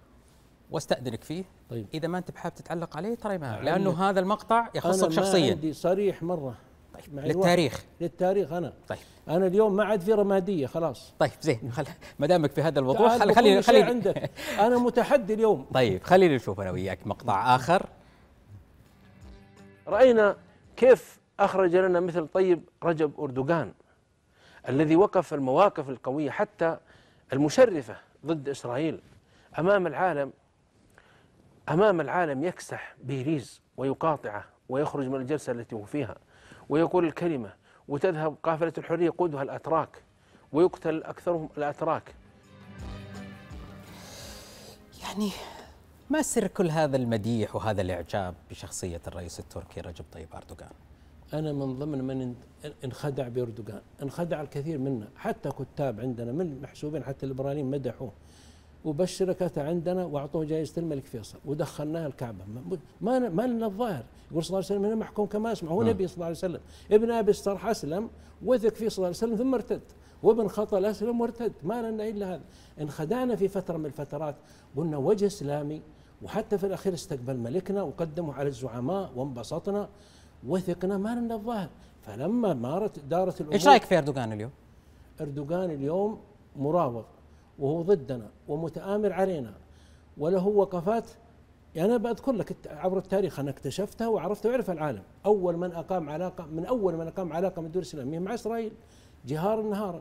واستأذنك فيه. طيب. إذا ما أنت بحاب تتعلق عليه ترى ما، لأنه هذا المقطع يخصك شخصيا. أنا عندي صريح مرة. طيب. للتاريخ. للتاريخ أنا. طيب. أنا اليوم ما عاد في رمادية خلاص. طيب زين، خل... ما دامك في هذا الموضوع خليني خليني خليني عندك. أنا متحدي اليوم. طيب خليني نشوف أنا وياك مقطع آخر. رأينا كيف أخرج لنا مثل طيب رجب أردوغان الذي وقف المواقف القوية حتى المشرفة ضد إسرائيل أمام العالم. أمام العالم يكسح بيريز ويقاطعه ويخرج من الجلسة التي هو فيها ويقول الكلمة، وتذهب قافلة الحرية يقودها الأتراك ويقتل أكثرهم الأتراك. يعني ما سر كل هذا المديح وهذا الإعجاب بشخصية الرئيس التركي رجب طيب أردوغان؟ أنا من ضمن من انخدع بأردوغان، انخدع الكثير منا، حتى كتاب عندنا من المحسوبين حتى الليبراليين مدحوه، وبشرك أتى عندنا وأعطوه جائزة الملك فيصل ودخلناها الكعبة. ما ما لنا الظاهر. يقول صلى الله عليه وسلم أنا محكوم كما أسمع، هو نبي صلى الله عليه وسلم. ابن أبي الصرح أسلم وثق فيه صلى الله عليه وسلم ثم ارتد، وابن خطل أسلم وارتد، ما لنا إلا هذا. انخدعنا في فترة من الفترات، قلنا وجه إسلامي، وحتى في الأخير استقبل ملكنا وقدموا على الزعماء وانبسطنا وثقنا، ما لنا الظاهر. فلما مارت دارت الأمور. إيش رأيك في أردوغان اليوم؟ أردوغان اليوم مراوغ وهو ضدنا ومتآمر علينا وله وقفات. يعني أنا بذكر لك عبر التاريخ أنا اكتشفتها وعرفتها وعرف العالم. أول من أقام علاقة من أول من أقام علاقة من الدول الإسلامية مع إسرائيل جهارا نهارا،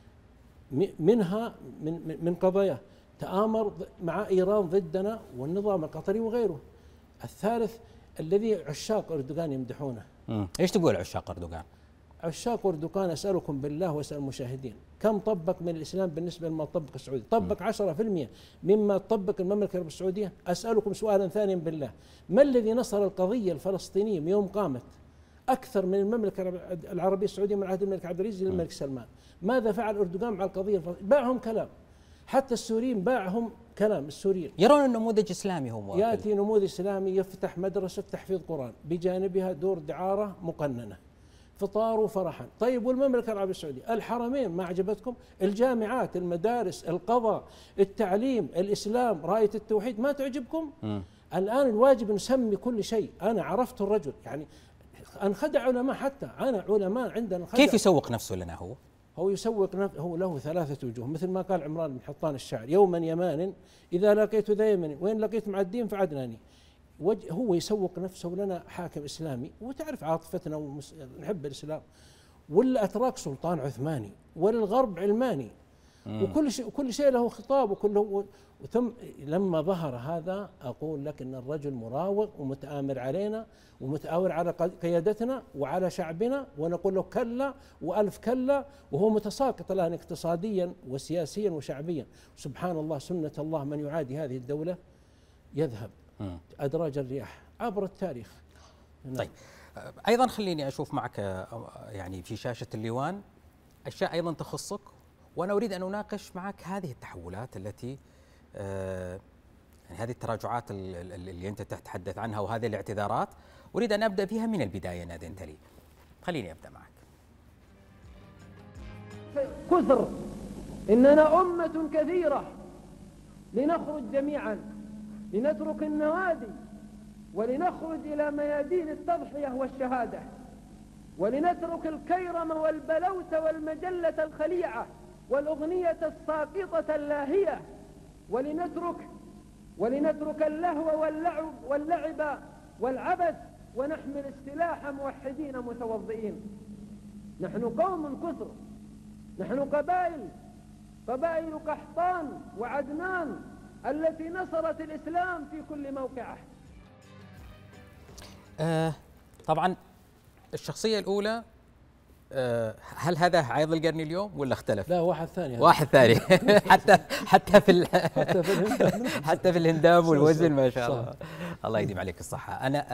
منها من من قضايا تآمر مع إيران ضدنا والنظام القطري وغيره. الثالث الذي عشاق أردوغان يمدحونه. مم. إيش تقول عشاق أردوغان؟ عشاق أردوغان أسألكم بالله وأسأل المشاهدين، كم طبق من الإسلام بالنسبة لما طبق السعودية؟ طبق عشرة في المئة مما طبق المملكة العربية السعودية. أسألكم سؤالا ثانيا بالله، ما الذي نصر القضية الفلسطينية من يوم قامت أكثر من المملكة العربية السعودية من عهد الملك عبد العزيز للملك سلمان؟ ماذا فعل أردوغان مع القضية الفلسطينية؟ باعهم كلام، حتى السوريين باعهم كلام. السوريين يرون النموذج إسلامي هو يأتي نموذج إسلامي يفتح مدرسة تحفيظ قرآن بجانبها دور دعارة مقننة، فطار وفرحا. طيب والمملكة العربية السعودية الحرمين ما عجبتكم؟ الجامعات، المدارس، القضاء، التعليم، الإسلام، راية التوحيد ما تعجبكم؟ م. الآن الواجب نسمي كل شيء. أنا عرفت الرجل، يعني انخدع علماء، حتى أنا علماء عندنا خدع. كيف يسوق نفسه لنا هو؟ هو يسوق نفسه، هو له ثلاثة وجوه، مثل ما قال عمران بن حطان الشاعر: يوما يمان إذا لقيت ذا يمن وإن لقيت مع الدين فعدناني. هو يسوق نفسه لنا حاكم إسلامي، وتعرف عاطفتنا ونحب الإسلام، والأتراك سلطان عثماني وللغرب علماني، مم. وكل شيء كل شيء له خطاب وكله. ثم لما ظهر هذا أقول لك أن الرجل مراوغ ومتآمر علينا ومتآمر على قيادتنا وعلى شعبنا، ونقول له كلا وألف كلا، وهو متساقط الآن اقتصاديا وسياسيا وشعبيا. سبحان الله، سنة الله من يعادي هذه الدولة يذهب م. أدراج الرياح عبر التاريخ. طيب أيضا خليني أشوف معك يعني في شاشة الليوان أشياء أيضا تخصك، وأنا أريد أن أناقش معك هذه التحولات التي آه يعني هذه التراجعات اللي أنت تتحدث عنها وهذه الاعتذارات، أريد أن أبدأ فيها من البداية إن أذنت لي. خليني أبدأ معك. كثر إننا أمة كثيرة، لنخرج جميعا، لنترك النوادي ولنخرج إلى ميادين التضحية والشهادة، ولنترك الكيرم والبلوت والمجلة الخليعة والأغنية الساقطة اللاهية، ولنترك ولنترك اللهو واللعب واللعب والعبث، ونحمل السلاح موحدين متوضئين. نحن قوم كثر، نحن قبائل قبائل قحطان وعدنان التي نصرت الإسلام في كل موقعه. آه طبعا الشخصية الأولى آه هل هذا عايض القرني اليوم ولا اختلف؟ لا، واحد ثاني. واحد ثاني حتى حتى في حتى في الهندام حتى في الهندام والوزن ما شاء الله. الله يديم عليك الصحة. أنا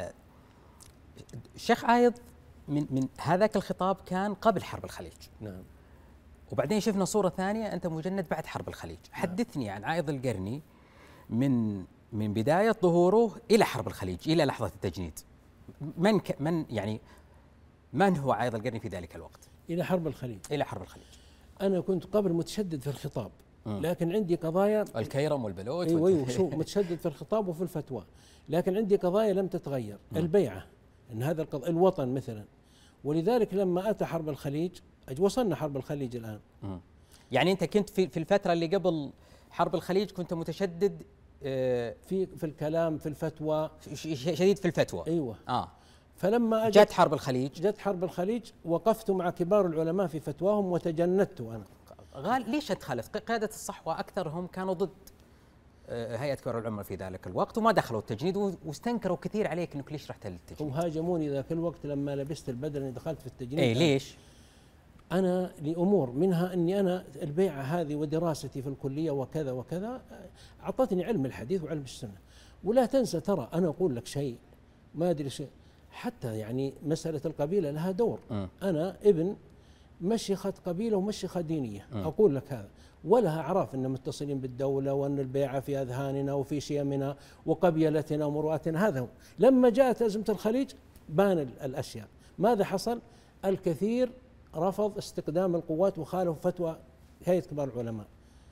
الشيخ عايض من من هذاك الخطاب كان قبل حرب الخليج. نعم. وبعدين شفنا صورة ثانية أنت مجند بعد حرب الخليج. حدثني عن عايض القرني من من بداية ظهوره إلى حرب الخليج إلى لحظة التجنيد. من ك من يعني من هو عايض القرني في ذلك الوقت؟ إلى حرب الخليج. إلى حرب الخليج. أنا كنت قبل متشدد في الخطاب، لكن عندي قضايا الكيرم والبلوت. ايوه ايوه شو متشدد في الخطاب وفي الفتوى، لكن عندي قضايا لم تتغير. م. البيعة، ان هذا القض... الوطن مثلا. ولذلك لما اتى حرب الخليج، وصلنا حرب الخليج الان. م. يعني انت كنت في في الفترة اللي قبل حرب الخليج كنت متشدد آه في في الكلام، في الفتوى، شديد في الفتوى. ايوه. اه فلما جت حرب الخليج جت حرب الخليج وقفت مع كبار العلماء في فتواهم وتجندت انا. غال ليش اتخلت؟ قادة الصحوة أكثرهم كانوا ضد هيئة كبار العلماء في ذلك الوقت وما دخلوا التجنيد، واستنكروا كثير عليك انك ليش رحت للتجنيد. وهاجموني ذاك الوقت لما لبست البدر اني دخلت في التجنيد. اي ليش؟ أنا لأمور منها أني أنا البيعة هذه ودراستي في الكلية وكذا وكذا أعطتني علم الحديث وعلم السنة. ولا تنسى، ترى أنا أقول لك شيء ما أدري شيء، حتى يعني مسألة القبيلة لها دور. م. أنا ابن مشيخة قبيلة ومشيخة دينية. م. أقول لك هذا، ولها أعراف أن متصلين بالدولة وأن البيعة في أذهاننا وفي شيمنا وقبيلتنا ومروءتنا. هذا هو. لما جاءت أزمة الخليج بان الأشياء. ماذا حصل؟ الكثير رفض استقدام القوات وخالف فتوى هيئة كبار العلماء.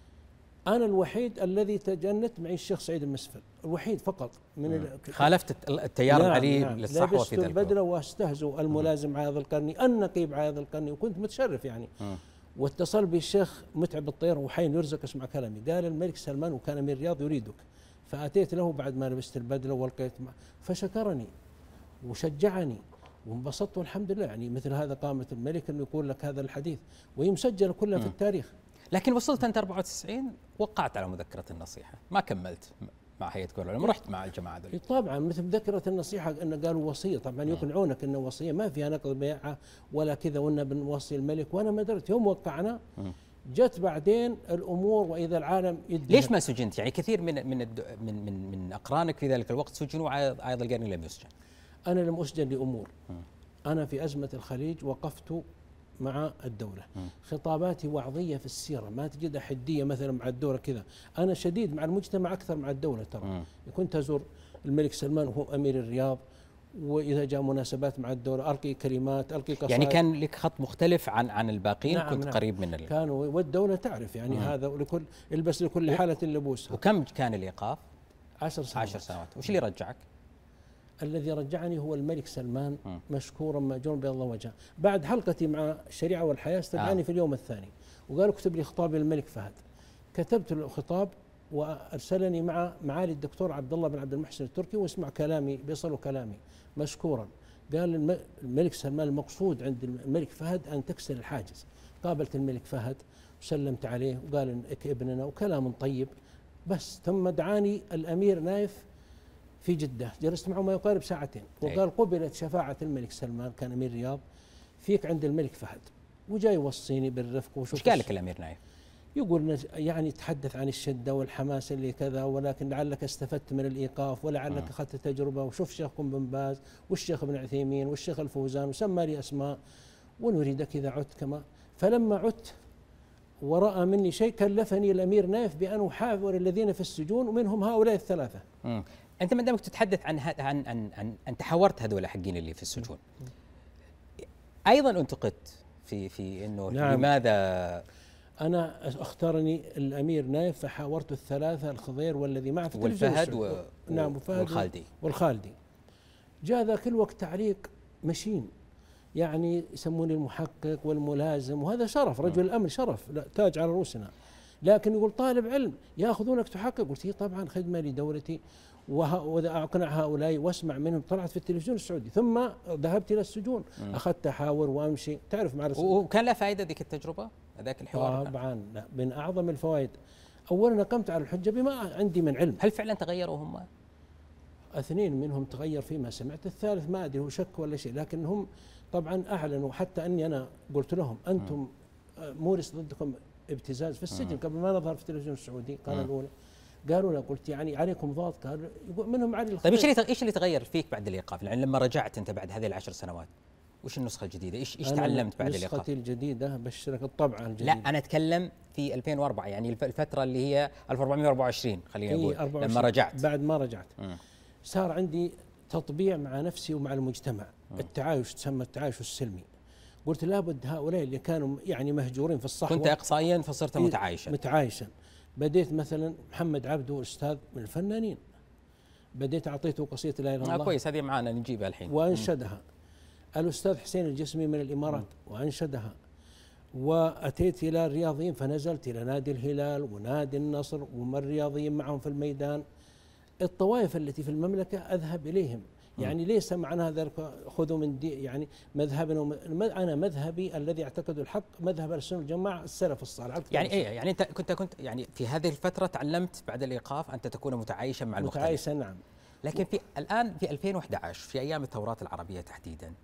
أنا الوحيد الذي تجنت معي الشيخ سعيد المسفل، الوحيد فقط من ال... خالفت التيار نعم العلي نعم للصحوة في ذلك الوقت. البدلة واستهزوا الملازم عايض القرني، النقيب عايض القرني، وكنت متشرف يعني. م. واتصل بي الشيخ متعب الطير وحين يرزق اسمع كلامي، قال الملك سلمان وكان أمير الرياض يريدك، فأتيت له بعد ما لبست البدلة والقيت معه فشكرني وشجعني وانبسطت والحمد لله. يعني مثل هذا قامة الملك انه يقول لك هذا الحديث وهي مسجله كلها في التاريخ. لكن وصلت انت أربعة وتسعين وقعت على مذكره النصيحه، ما كملت مع هيئه كبار العلماء، رحت مع الجماعه ذول. طبعا مثل مذكره النصيحه انه قالوا وصيه، طبعا يقنعونك انه وصيه ما فيها نقض بيعه ولا كذا وانه بنوصي الملك، وانا ما درت. يوم وقعنا جت بعدين الامور واذا العالم يدهر. ليش ما سجنت؟ يعني كثير من من من من, من اقرانك في ذلك الوقت سجنوا وعايض القرني لم يسجن. انا لم اسجن لامور. انا في ازمه الخليج وقفت مع الدولة. م. خطاباتي وعظية في السيرة، ما تجدها حدية مثلا مع الدولة كذا. أنا شديد مع المجتمع أكثر مع الدولة ترى. م. كنت أزور الملك سلمان وهو أمير الرياض، وإذا جاء مناسبات مع الدولة ألقي كلمات، ألقي قصائد. يعني كان لك خط مختلف عن عن الباقين. نعم كنت نعم قريب من ال... كانوا والدولة تعرف يعني. م. هذا ولكل البس لكل حالة لبوسها. وكم كان الإيقاف؟ عشر سنوات. عشر سنوات. وش اللي رجعك؟ الذي رجعني هو الملك سلمان م. مشكورا ماجورا بيض الله وجهه. بعد حلقتي مع الشريعه والحياه استدعاني آه. في اليوم الثاني وقال اكتب لي خطاب للملك فهد. كتبت له خطاب وارسلني مع معالي الدكتور عبد الله بن عبد المحسن التركي واسمع كلامي بيصلوا كلامي مشكورا. قال الملك سلمان المقصود عند الملك فهد ان تكسر الحاجز. قابلت الملك فهد وسلمت عليه وقال انك ابننا وكلام طيب بس. ثم دعاني الامير نايف في جدة، جلست معه ما يقارب ساعتين وقال قبلت شفاعة الملك سلمان كان أمير الرياض فيك عند الملك فهد، وجاي يوصيني بالرفق. وشوف ايش قال لك الأمير نايف؟ يقول يعني تحدث عن الشدة والحماس اللي كذا، ولكن لعلك استفدت من الإيقاف ولعلك أخذت تجربة، وشوف الشيخ بن باز والشيخ ابن عثيمين والشيخ الفوزان وسمى لي أسماء ونريدك إذا عدت كما. فلما عدت ورأى مني شيء كلفني الأمير نايف بأن أحاور الذين في السجون ومنهم هؤلاء الثلاثة. م. أنت ما دامك تتحدث عن عن عن عن أنت حاورت هذول حقين اللي في السجون. أيضا انتقدت في في إنه نعم. لماذا؟ أنا اختارني الأمير نايف فحاورت الثلاثة الخضير والذي معه في والفهد و... نعم وفهد والخالدي والخالدي. جاء ذاك الوقت تعليق مشين يعني يسموني المحقق والملازم، وهذا شرف رجل الأمن شرف لا تاج على رؤوسنا. لكن يقول طالب علم ياخذونك تحقق. قلت هي طبعا خدمه لدولتي واذا اقنع هؤلاء واسمع منهم. طلعت في التلفزيون السعودي ثم ذهبت الى السجون م. اخذت احاور وامشي تعرف مع الرسول. وكان له فائده ذيك التجربه ذاك الحوار؟ طبعا لا من اعظم الفوائد. اولا قمت على الحجه بما عندي من علم. هل فعلا تغيروا هم؟ اثنين منهم تغير فيما سمعت، الثالث ما ادري هو شك ولا شيء، لكن هم طبعا اعلنوا. حتى اني انا قلت لهم انتم مورس ضدكم ابتزاز في السجن قبل ما نظهر في التلفزيون السعودي القناه الاولى. قالوا لا، قلت يعني عليكم ضغط. قالوا منهم علي الخطيب. طيب ايش اللي ايش اللي تغير فيك بعد الايقاف؟ يعني لما رجعت انت بعد هذه العشر سنوات وش النسخه الجديده؟ ايش ايش تعلمت بعد الايقاف؟ نسختي الجديده بشرك الطبعه الجديده. لا انا اتكلم في ألفين وأربعة، يعني الفتره اللي هي ألف وأربعمئة وأربعة وعشرين خلينا نقول لما رجعت. بعد ما رجعت م. صار عندي تطبيع مع نفسي ومع المجتمع. م. التعايش تسمى التعايش السلمي. قلت لابد هؤلاء اللي كانوا يعني مهجورين في الصحوه. كنت اقصائيا فصرت متعايشا. متعايشا. بديت مثلا محمد عبده استاذ من الفنانين، بديت اعطيته قصيده لا اله الا الله. آه كويس، هذه معانا نجيبها الحين. وانشدها. الاستاذ حسين الجسمي من الامارات م. وانشدها. واتيت الى الرياضيين فنزلت الى نادي الهلال ونادي النصر ومن الرياضيين معهم في الميدان. الطوائف التي في المملكه اذهب اليهم. يعني ليس معنى ذلك خذوا من دي يعني مذهبنا. انا مذهبي الذي اعتقد الحق مذهب السنه والجماعه السلف الصالح. يعني ايه يعني انت كنت كنت يعني في هذه الفتره تعلمت بعد الايقاف انت تكون متعايشا مع المختلف. متعايشا نعم. لكن في الان في ألفين وأحد عشر في ايام الثورات العربيه تحديدا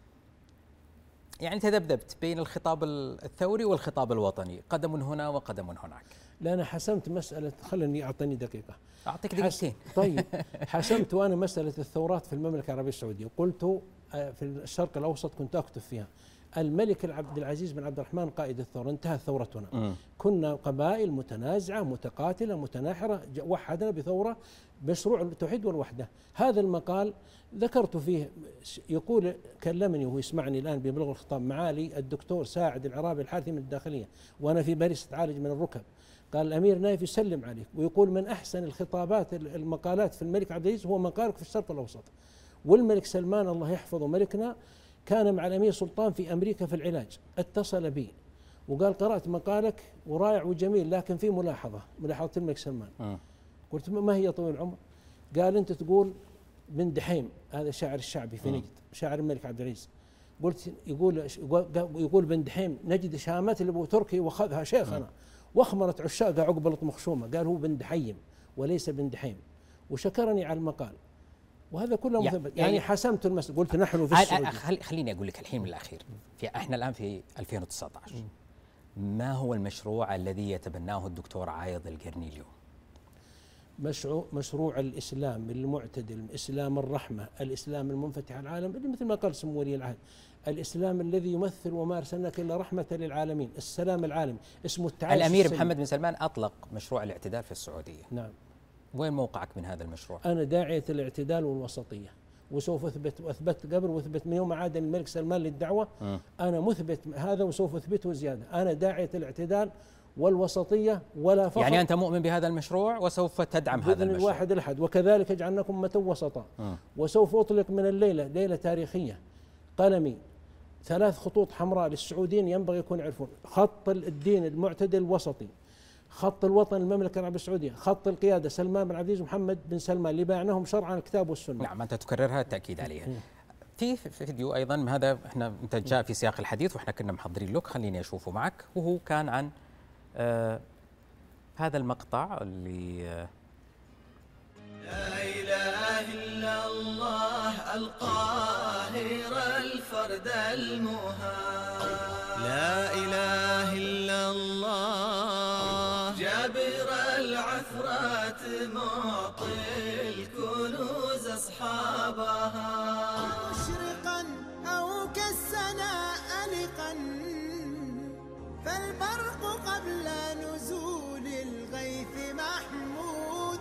يعني تذبذبت بين الخطاب الثوري والخطاب الوطني، قدم هنا وقدم هناك. لا انا حسمت مساله، خلني اعطيني دقيقه. اعطيك دقيقتين. طيب حسمت وانا مساله الثورات في المملكه العربيه السعوديه. قلت في الشرق الاوسط كنت اكتب فيها الملك عبد العزيز بن عبد الرحمن قائد الثورة، انتهت ثورتنا. م. كنا قبائل متنازعة متقاتلة متناحرة، وحدنا بثورة مشروع التوحيد والوحدة. هذا المقال ذكرت فيه، يقول كلمني وهو يسمعني الآن بيبلغ الخطاب معالي الدكتور ساعد العرابي الحارثي من الداخلية وأنا في باريس أتعالج من الركب، قال الأمير نايف يسلم عليك ويقول من أحسن الخطابات المقالات في الملك عبد العزيز هو مقالك في الشرق الأوسط. والملك سلمان الله يحفظه ملكنا كان مع الأمير سلطان في أمريكا في العلاج، اتصل بي وقال قرأت مقالك ورائع وجميل لكن في ملاحظة، ملاحظة الملك سلمان. م. قلت ما هي طويل العمر؟ قال أنت تقول بن دحيم، هذا شاعر الشعبي في نجد، شاعر الملك عبد العزيز. قلت يقول يقول بن دحيم نجد شامت لابو تركي واخذها شيخنا واخمرت عشاقها عقب لطم خشومه، قال هو بن دحيم وليس بن دحيم، وشكرني على المقال. وهذا كله مثبت، يعني, يعني حسمت المسألة. قلت نحن في السعودية. خليني اقول لك الحين من الاخير، في احنا الان في ألفين وتسعة عشر، ما هو المشروع الذي يتبناه الدكتور عايض القرني اليوم؟ مشروع مشروع الإسلام المعتدل، الإسلام الرحمة، الإسلام المنفتح على العالم، اللي مثل ما قال سمو ولي العهد، الإسلام الذي يمثل وما أرسلناك إلا رحمة للعالمين، السلام العالمي، اسمه التعايش. الأمير السلمي. محمد بن سلمان أطلق مشروع الاعتدال في السعودية. نعم. وين موقعك من هذا المشروع؟ أنا داعية الاعتدال والوسطية، وسوف أثبت، وأثبت قبل وأثبت من يوم عاد الملك سلمان للدعوة. م. أنا مثبت هذا وسوف أثبته زيادة، أنا داعية الاعتدال والوسطية ولا فخر. يعني أنت مؤمن بهذا المشروع وسوف تدعم هذا المشروع؟ بإذن الواحد الأحد، وكذلك جعلناكم أمة وسطا. وسوف أطلق من الليلة ليلة تاريخية قلمي ثلاث خطوط حمراء للسعوديين ينبغي يكون يعرفون: خط الدين المعتدل الوسطي، خط الوطن المملكة العربية السعودية، خط القيادة سلمان بن عبد العزيز ومحمد بن سلمان اللي باعناهم شرعا الكتاب والسنة. نعم، أنت تكررها التأكيد عليها. في فيديو أيضا، هذا احنا أنت جاء في سياق الحديث وإحنا كنا محضرين لك، خليني أشوفه معك، وهو كان عن آه هذا المقطع اللي آه لا إله إلا الله القاهر الفرد المهاب، لا إله إلا الله جابر العثرات معطي الكنوز أصحابها، مشرقا أو كالسنا ألقا فالبرق قبل نزول الغيث محمود.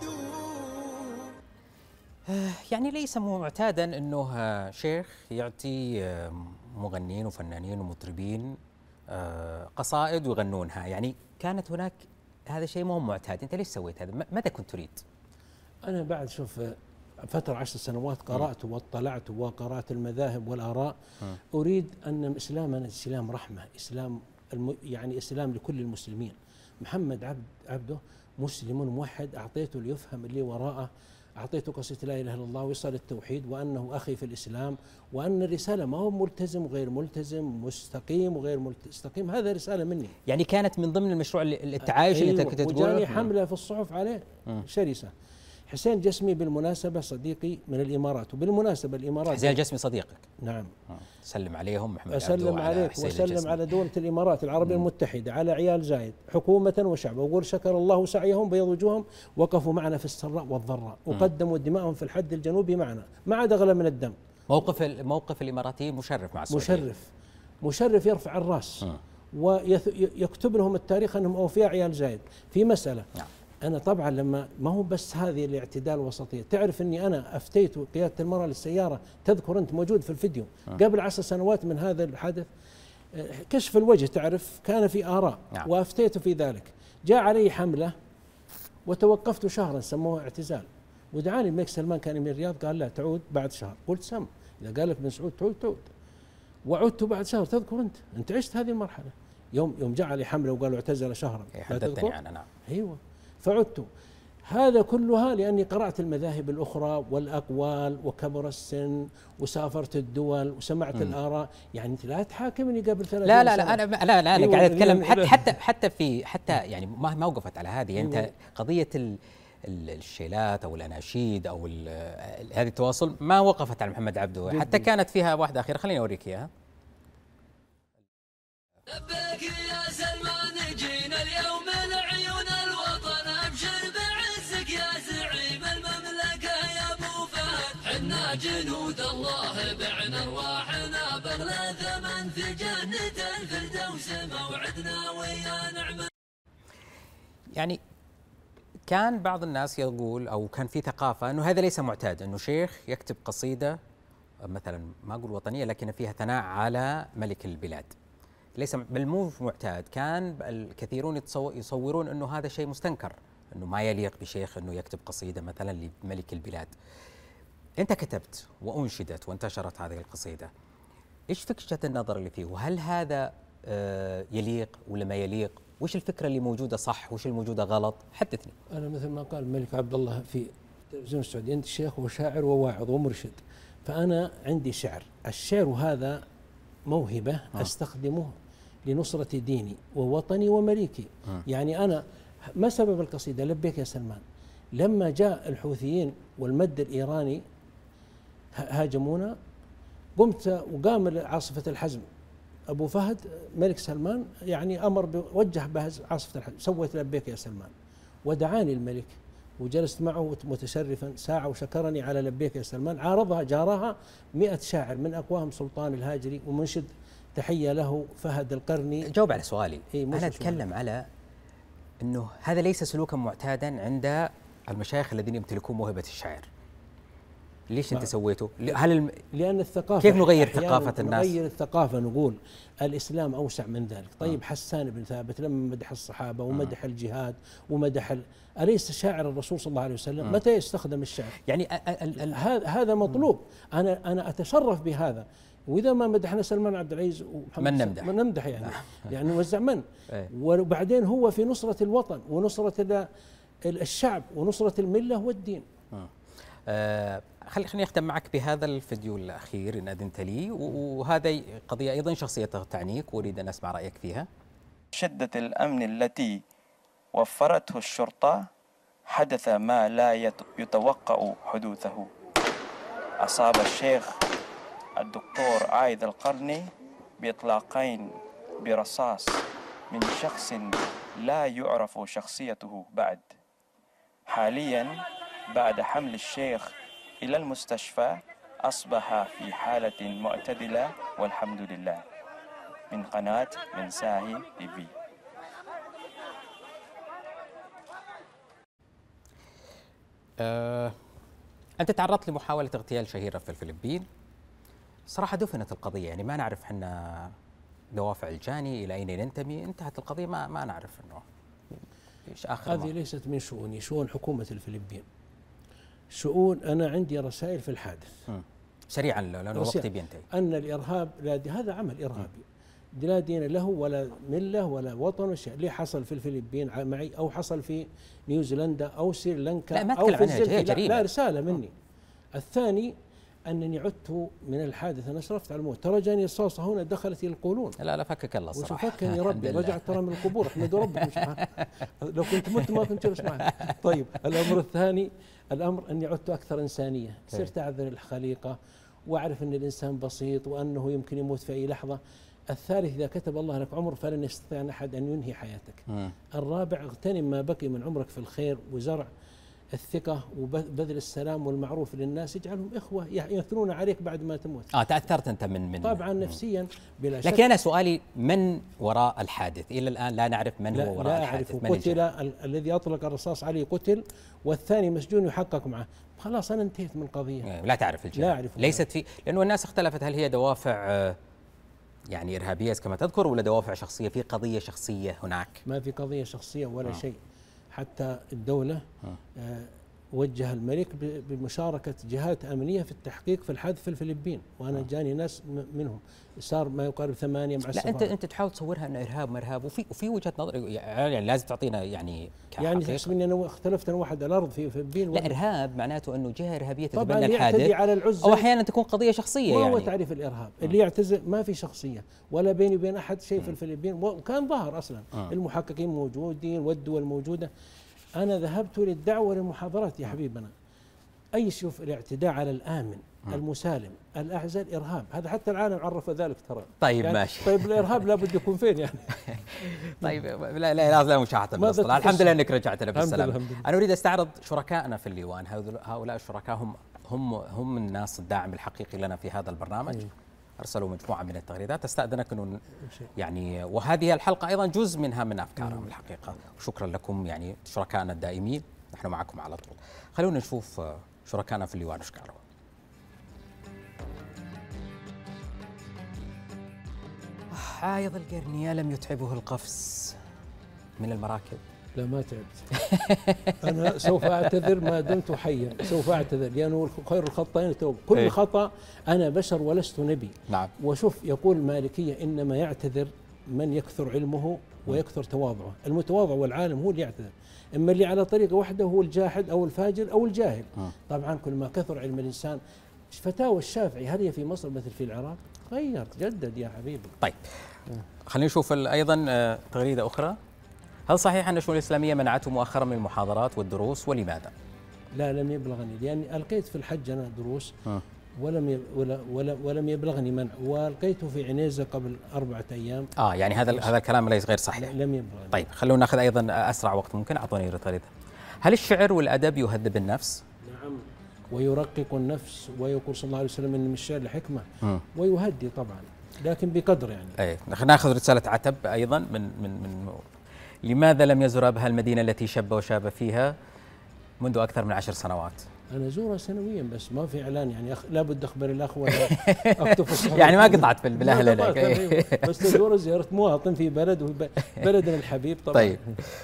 يعني ليس معتادا أنه شيخ يعطي مغنين وفنانين ومطربين قصائد ويغنونها، يعني كانت هناك هذا شيء مو معتاد. أنت ليش سويت هذا؟ ماذا كنت تريد؟ أنا بعد شوف فترة عشر سنوات قرأت واطلعت وقرأت المذاهب والآراء، م. أريد أن إسلامنا إسلام رحمة، إسلام الم يعني إسلام لكل المسلمين. محمد عبد عبده مسلم موحد، أعطيته ليفهم اللي وراءه، أعطيته قصة لا إله إلا الله ويصل التوحيد وأنه أخي في الإسلام، وأن الرسالة ما هو ملتزم وغير ملتزم، مستقيم وغير مستقيم، هذا رسالة مني. يعني كانت من ضمن المشروع التعايش أيوة، اللي أنت كنت تقوله. وجاني حملة في الصحف عليه م. شرسة. حسين جسمي بالمناسبة صديقي من الإمارات، وبالمناسبة الإمارات حسين الجسمي صديقك؟ نعم. سلم عليهم محمد عبده. أسلم عليك وسلم على دولة الإمارات العربية مم. المتحدة، على عيال زايد حكومة وشعب، وأقول شكر الله سعيهم بيض وجوههم، وقفوا معنا في السراء والضراء، وقدموا دماءهم في الحد الجنوبي معنا، ما عاد أغلى من الدم. موقف موقف الإماراتيين مشرف مع السعودية. مشرف مشرف يرفع الرأس، ويكتب لهم التاريخ أنهم أوفياء عيال زايد في مسألة. نعم. أنا طبعا لما ما هو بس هذه الاعتدال الوسطية، تعرف أني أنا أفتيت قيادة المرأة للسيارة، تذكر أنت موجود في الفيديو أه. قبل عشر سنوات من هذا الحدث، كشف الوجه تعرف كان في آراء. نعم. وأفتيت في ذلك، جاء علي حملة وتوقفت شهرا سموها اعتزال، ودعاني الملك سلمان كان من الرياض قال لا تعود بعد شهر، قلت سم إذا قال لك بن سعود تعود تعود، وعدت بعد شهر. تذكر أنت أنت عشت هذه المرحلة، يوم يوم جاء علي حملة وقالوا اعتزل شهرا. حدثتني عنها. نعم. أيوه، فعدت. هذا كلها لأني قرأت المذاهب الأخرى والأقوال وكبر السن وسافرت الدول وسمعت م. الآراء. يعني أنت لا تحاكمني قبل ثلاثين لا لا سنة. لا أنا لا لا أنا أيوة قاعد أتكلم حتى حتى حتى في حتى يعني ما ما وقفت على هذه. أنت أيوة. قضية ال الشيلات أو الأناشيد أو هذه التواصل ما وقفت على محمد عبده، حتى كانت فيها واحدة أخيرة خليني أوريك إياها. لبيك يا سلمان جينا اليوم من عيون الوطن، ابشر بعزك يا زعيم المملكة يا ابو فهد، حنا جنود الله الله بعنا ارواحنا بغلى ثمن في جنة الفردوس موعدنا ويا نعمة. يعني كان بعض الناس يقول او كان في ثقافه انه هذا ليس معتاد، انه شيخ يكتب قصيده مثلا ما اقول وطنيه لكن فيها ثناء على ملك البلاد. ليس بل مو معتاد، كان الكثيرون يصورون انه هذا شيء مستنكر، انه ما يليق بشيخ انه يكتب قصيده مثلا لملك البلاد. انت كتبت وانشدت وانتشرت هذه القصيده. ايش فكره النظر اللي فيه؟ وهل هذا يليق ولا ما يليق؟ وش الفكره اللي موجوده صح وش الموجوده غلط؟ حدثني. انا مثل ما قال الملك عبد الله في التلفزيون السعودي، انت شيخ وشاعر وواعظ ومرشد، فانا عندي شعر. الشعر هذا موهبه آه. استخدمه لنصره ديني ووطني ومليكي. آه. يعني انا ما سبب القصيده؟ لبيك يا سلمان. لما جاء الحوثيين والمد الايراني هاجمونا، قمت وقام عاصفه الحزم أبو فهد ملك سلمان يعني أمر وجه بهز عاصفة الحزم، سويت لبيك يا سلمان، ودعاني الملك وجلست معه متشرفا ساعة وشكرني على لبيك يا سلمان. عارضها جارها مئة شاعر من أقواهم سلطان الهاجري ومنشد تحية له فهد القرني. جاوب على سؤالي. إيه أنا أتكلم على أنه هذا ليس سلوكا معتادا عند المشايخ الذين يمتلكون موهبة الشعر. ليش انت سويته؟ هل الم... لان الثقافه كيف نغير ثقافه الناس؟ نغير الثقافه، نقول الاسلام اوسع من ذلك. طيب آه. حسان بن ثابت لما مدح الصحابه ومدح آه. الجهاد ومدح ال... اليس شاعر الرسول صلى الله عليه وسلم؟ آه. متى يستخدم الشعر؟ يعني ال... ال... هذا هذا مطلوب. انا انا اتشرف بهذا، واذا ما مدحنا سلمان عبد العزيز ومحمد من نمدح من نمدح يعني يعني نوزع من وبعدين هو في نصره الوطن ونصره الشعب ونصره المله والدين. آه. آه خلي خليني اختم معك بهذا الفيديو الاخير ان اذنت لي، وهذا قضيه ايضا شخصيه تعنيك واريد ان اسمع رايك فيها. شده الامن التي وفرته الشرطه حدث ما لا يتوقع حدوثه. اصاب الشيخ الدكتور عايد القرني باطلاقين برصاص من شخص لا يعرف شخصيته بعد. حاليا بعد حمل الشيخ إلى المستشفى أصبح في حالة معتدلة والحمد لله. من قناة منساهي تي في. أه أنت تعرضت لمحاولة اغتيال شهيرة في الفلبين. صراحة دفنت القضية، يعني ما نعرف احنا دوافع الجاني إلى أين ينتمي، انتهت القضية ما ما نعرف إنه إيش آخر. هذه ليست من شؤوني، شؤون حكومة الفلبين. شؤون أنا عندي رسائل في الحادث. م. سريعا لأنه وقتي بينتهي. أن الإرهاب لا هذا عمل إرهابي م. لا دين له ولا ملة ولا وطن وشيء. اللي حصل في الفلبين معي أو حصل في نيوزيلندا أو سريلانكا لا ما أو في الزلزال، لا, لا رسالة مني. م. الثاني أنني عدت من الحادث، أنا أشرفت على الموت، ترى جاني رصاصة هنا دخلت إلى القولون. لا لا فكك الله الصراحة. وفكني ربي، رجعت ترى من القبور، احمدوا ربكم. لو كنت مت ما كنت جالس معك. طيب الأمر الثاني، الأمر أني عدت أكثر إنسانية، صرت أعذر الخليقة وأعرف أن الإنسان بسيط وأنه يمكن يموت في أي لحظة. الثالث إذا كتب الله لك عمر فلن يستطيع أحد أن ينهي حياتك. م. الرابع اغتنم ما بقي من عمرك في الخير وزرع الثقة وبذل السلام والمعروف للناس، يجعلهم إخوة يثنون عليك بعد ما تموت. آه تأثرت أنت من من طبعا نفسيا بلا شك. لكن أنا سؤالي من وراء الحادث؟ إلى الآن لا نعرف من هو وراء لا الحادث. لا أعرف. قتل الذي أطلق الرصاص عليه قتل، والثاني مسجون يحقق معه. خلاص أنا انتهيت من القضية. لا تعرف الجهة. لا أعرف. ليست في، لأنه الناس اختلفت هل هي دوافع يعني إرهابية كما تذكر ولا دوافع شخصية؟ في قضية شخصية هناك؟ ما في قضية شخصية ولا آه. شيء. حتى الدولة آه. آه وجه الملك بمشاركة جهات أمنية في التحقيق في الحادث في الفلبين، وأنا جاني ناس منهم صار ما يقارب ثمانية مع السفارة. لا أنت أنت تحاول تصورها أنه إرهاب ما إرهاب، وفي وفي وجهة نظر يعني لازم تعطينا يعني يعني تحسب إني أنا اختلفت أنا واحد على الأرض في الفلبين. لا إرهاب معناته أنه جهة إرهابية تتبنى الحادث، طبعا يعتدي على العزة، أو أحيانا تكون قضية شخصية. ما يعني هو تعريف الإرهاب اللي يعتزل ما في شخصية ولا بيني وبين أحد شيء في الفلبين، وكان ظهر أصلا م. المحققين موجودين والدول موجودة. أنا ذهبت للدعوة للمحاضرات يا حبيبنا. أي شوف الاعتداء على الآمن م. المسالم الأعزل إرهاب، هذا حتى العالم عرف ذلك ترى. طيب يعني ماشي. طيب الإرهاب لابد يكون فين يعني؟ طيب لا لا لا مشاحة المصطلح. الحمد لله أنك رجعت لنا بالسلامة. أنا أريد أستعرض شركائنا في الليوان. هؤلاء الشركاء هم هم هم الناس الداعم الحقيقي لنا في هذا البرنامج. أيه. ارسلوا مجموعه من التغريدات، استاذنك انه يعني وهذه الحلقه ايضا جزء منها من افكارهم الحقيقه، وشكرا لكم يعني شركائنا الدائمين، نحن معكم على طول. خلونا نشوف شركائنا في اللواء ايش قالوا. عايض القرنية لم يتعبه القفز من المراكب. لا ما تعبت. أنا سوف أعتذر ما دمت حيا، سوف أعتذر لأنه خير الخطائين التوبة. كل إيه؟ خطأ، أنا بشر ولست نبي. نعم. وشوف يقول المالكية إنما يعتذر من يكثر علمه ويكثر تواضعه. المتواضع والعالم هو اللي يعتذر، إما اللي على طريقة واحدة هو الجاحد أو الفاجر أو الجاهل. م. طبعا كل ما كثر علم الإنسان. فتاوى الشافعي هل هي في مصر مثل في العراق؟ غير جدد يا حبيبي. طيب خلينا نشوف أيضا تغريدة أخرى. هل صحيح أن الشؤون الإسلامية منعته مؤخرا من المحاضرات والدروس ولماذا؟ لا لم يبلغني، لأني ألقيت في الحج أنا دروس ولم ولا ولا ولم يبلغني منع، والقيته في عنيزة قبل أربعة أيام. آه يعني هذا هذا الكلام ليس غير صحيح. لم يبلغني. طيب خلونا ناخذ أيضا أسرع وقت ممكن، أعطوني تغريدة. هل الشعر والأدب يهذب النفس؟ نعم، ويرقق النفس، ويقول صلى الله عليه وسلم إن من الشعر لحكمة، ويهدي طبعا لكن بقدر يعني. أي ناخذ رسالة عتب أيضا من من من لماذا لم يزر أبها المدينة التي شب وشاب فيها منذ أكثر من عشر سنوات؟ أنا زورها سنويا بس ما في إعلان يعني أخ... لابد أخبر الأخ ولا أكتب يعني ما قطعت في بالأهل هناك. بس تزور زيارة مواطن في بلد وفي بلدنا الحبيب طبعا. طيب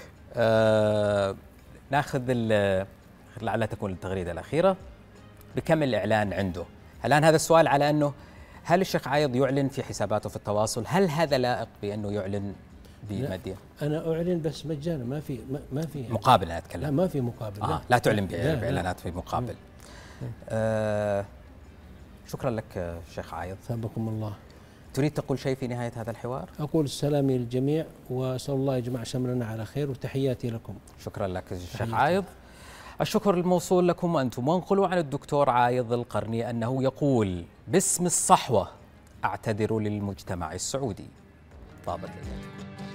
آه ناخذ لعلها تكون التغريدة الأخيرة. بكم الإعلان عنده؟ الآن هذا السؤال على أنه هل الشيخ عايض يعلن في حساباته في التواصل؟ هل هذا لائق بأنه يعلن بمادية؟ أنا أعلن بس مجانا، ما في ما, ما في يعني. مقابل أنا أتكلم. لا ما في مقابل. آه لا, لا تعلن بإعلانات في مقابل. آه شكرا لك شيخ عايض. ثابكم الله. تريد تقول شيء في نهاية هذا الحوار؟ أقول السلام للجميع وأسأل الله يجمع شملنا على خير، وتحياتي لكم. شكرا لك الشيخ عايض. الشكر الموصول لكم أنتم. وانقلوا عن الدكتور عايض القرني أنه يقول باسم الصحوة أعتذر للمجتمع السعودي. طابت لله.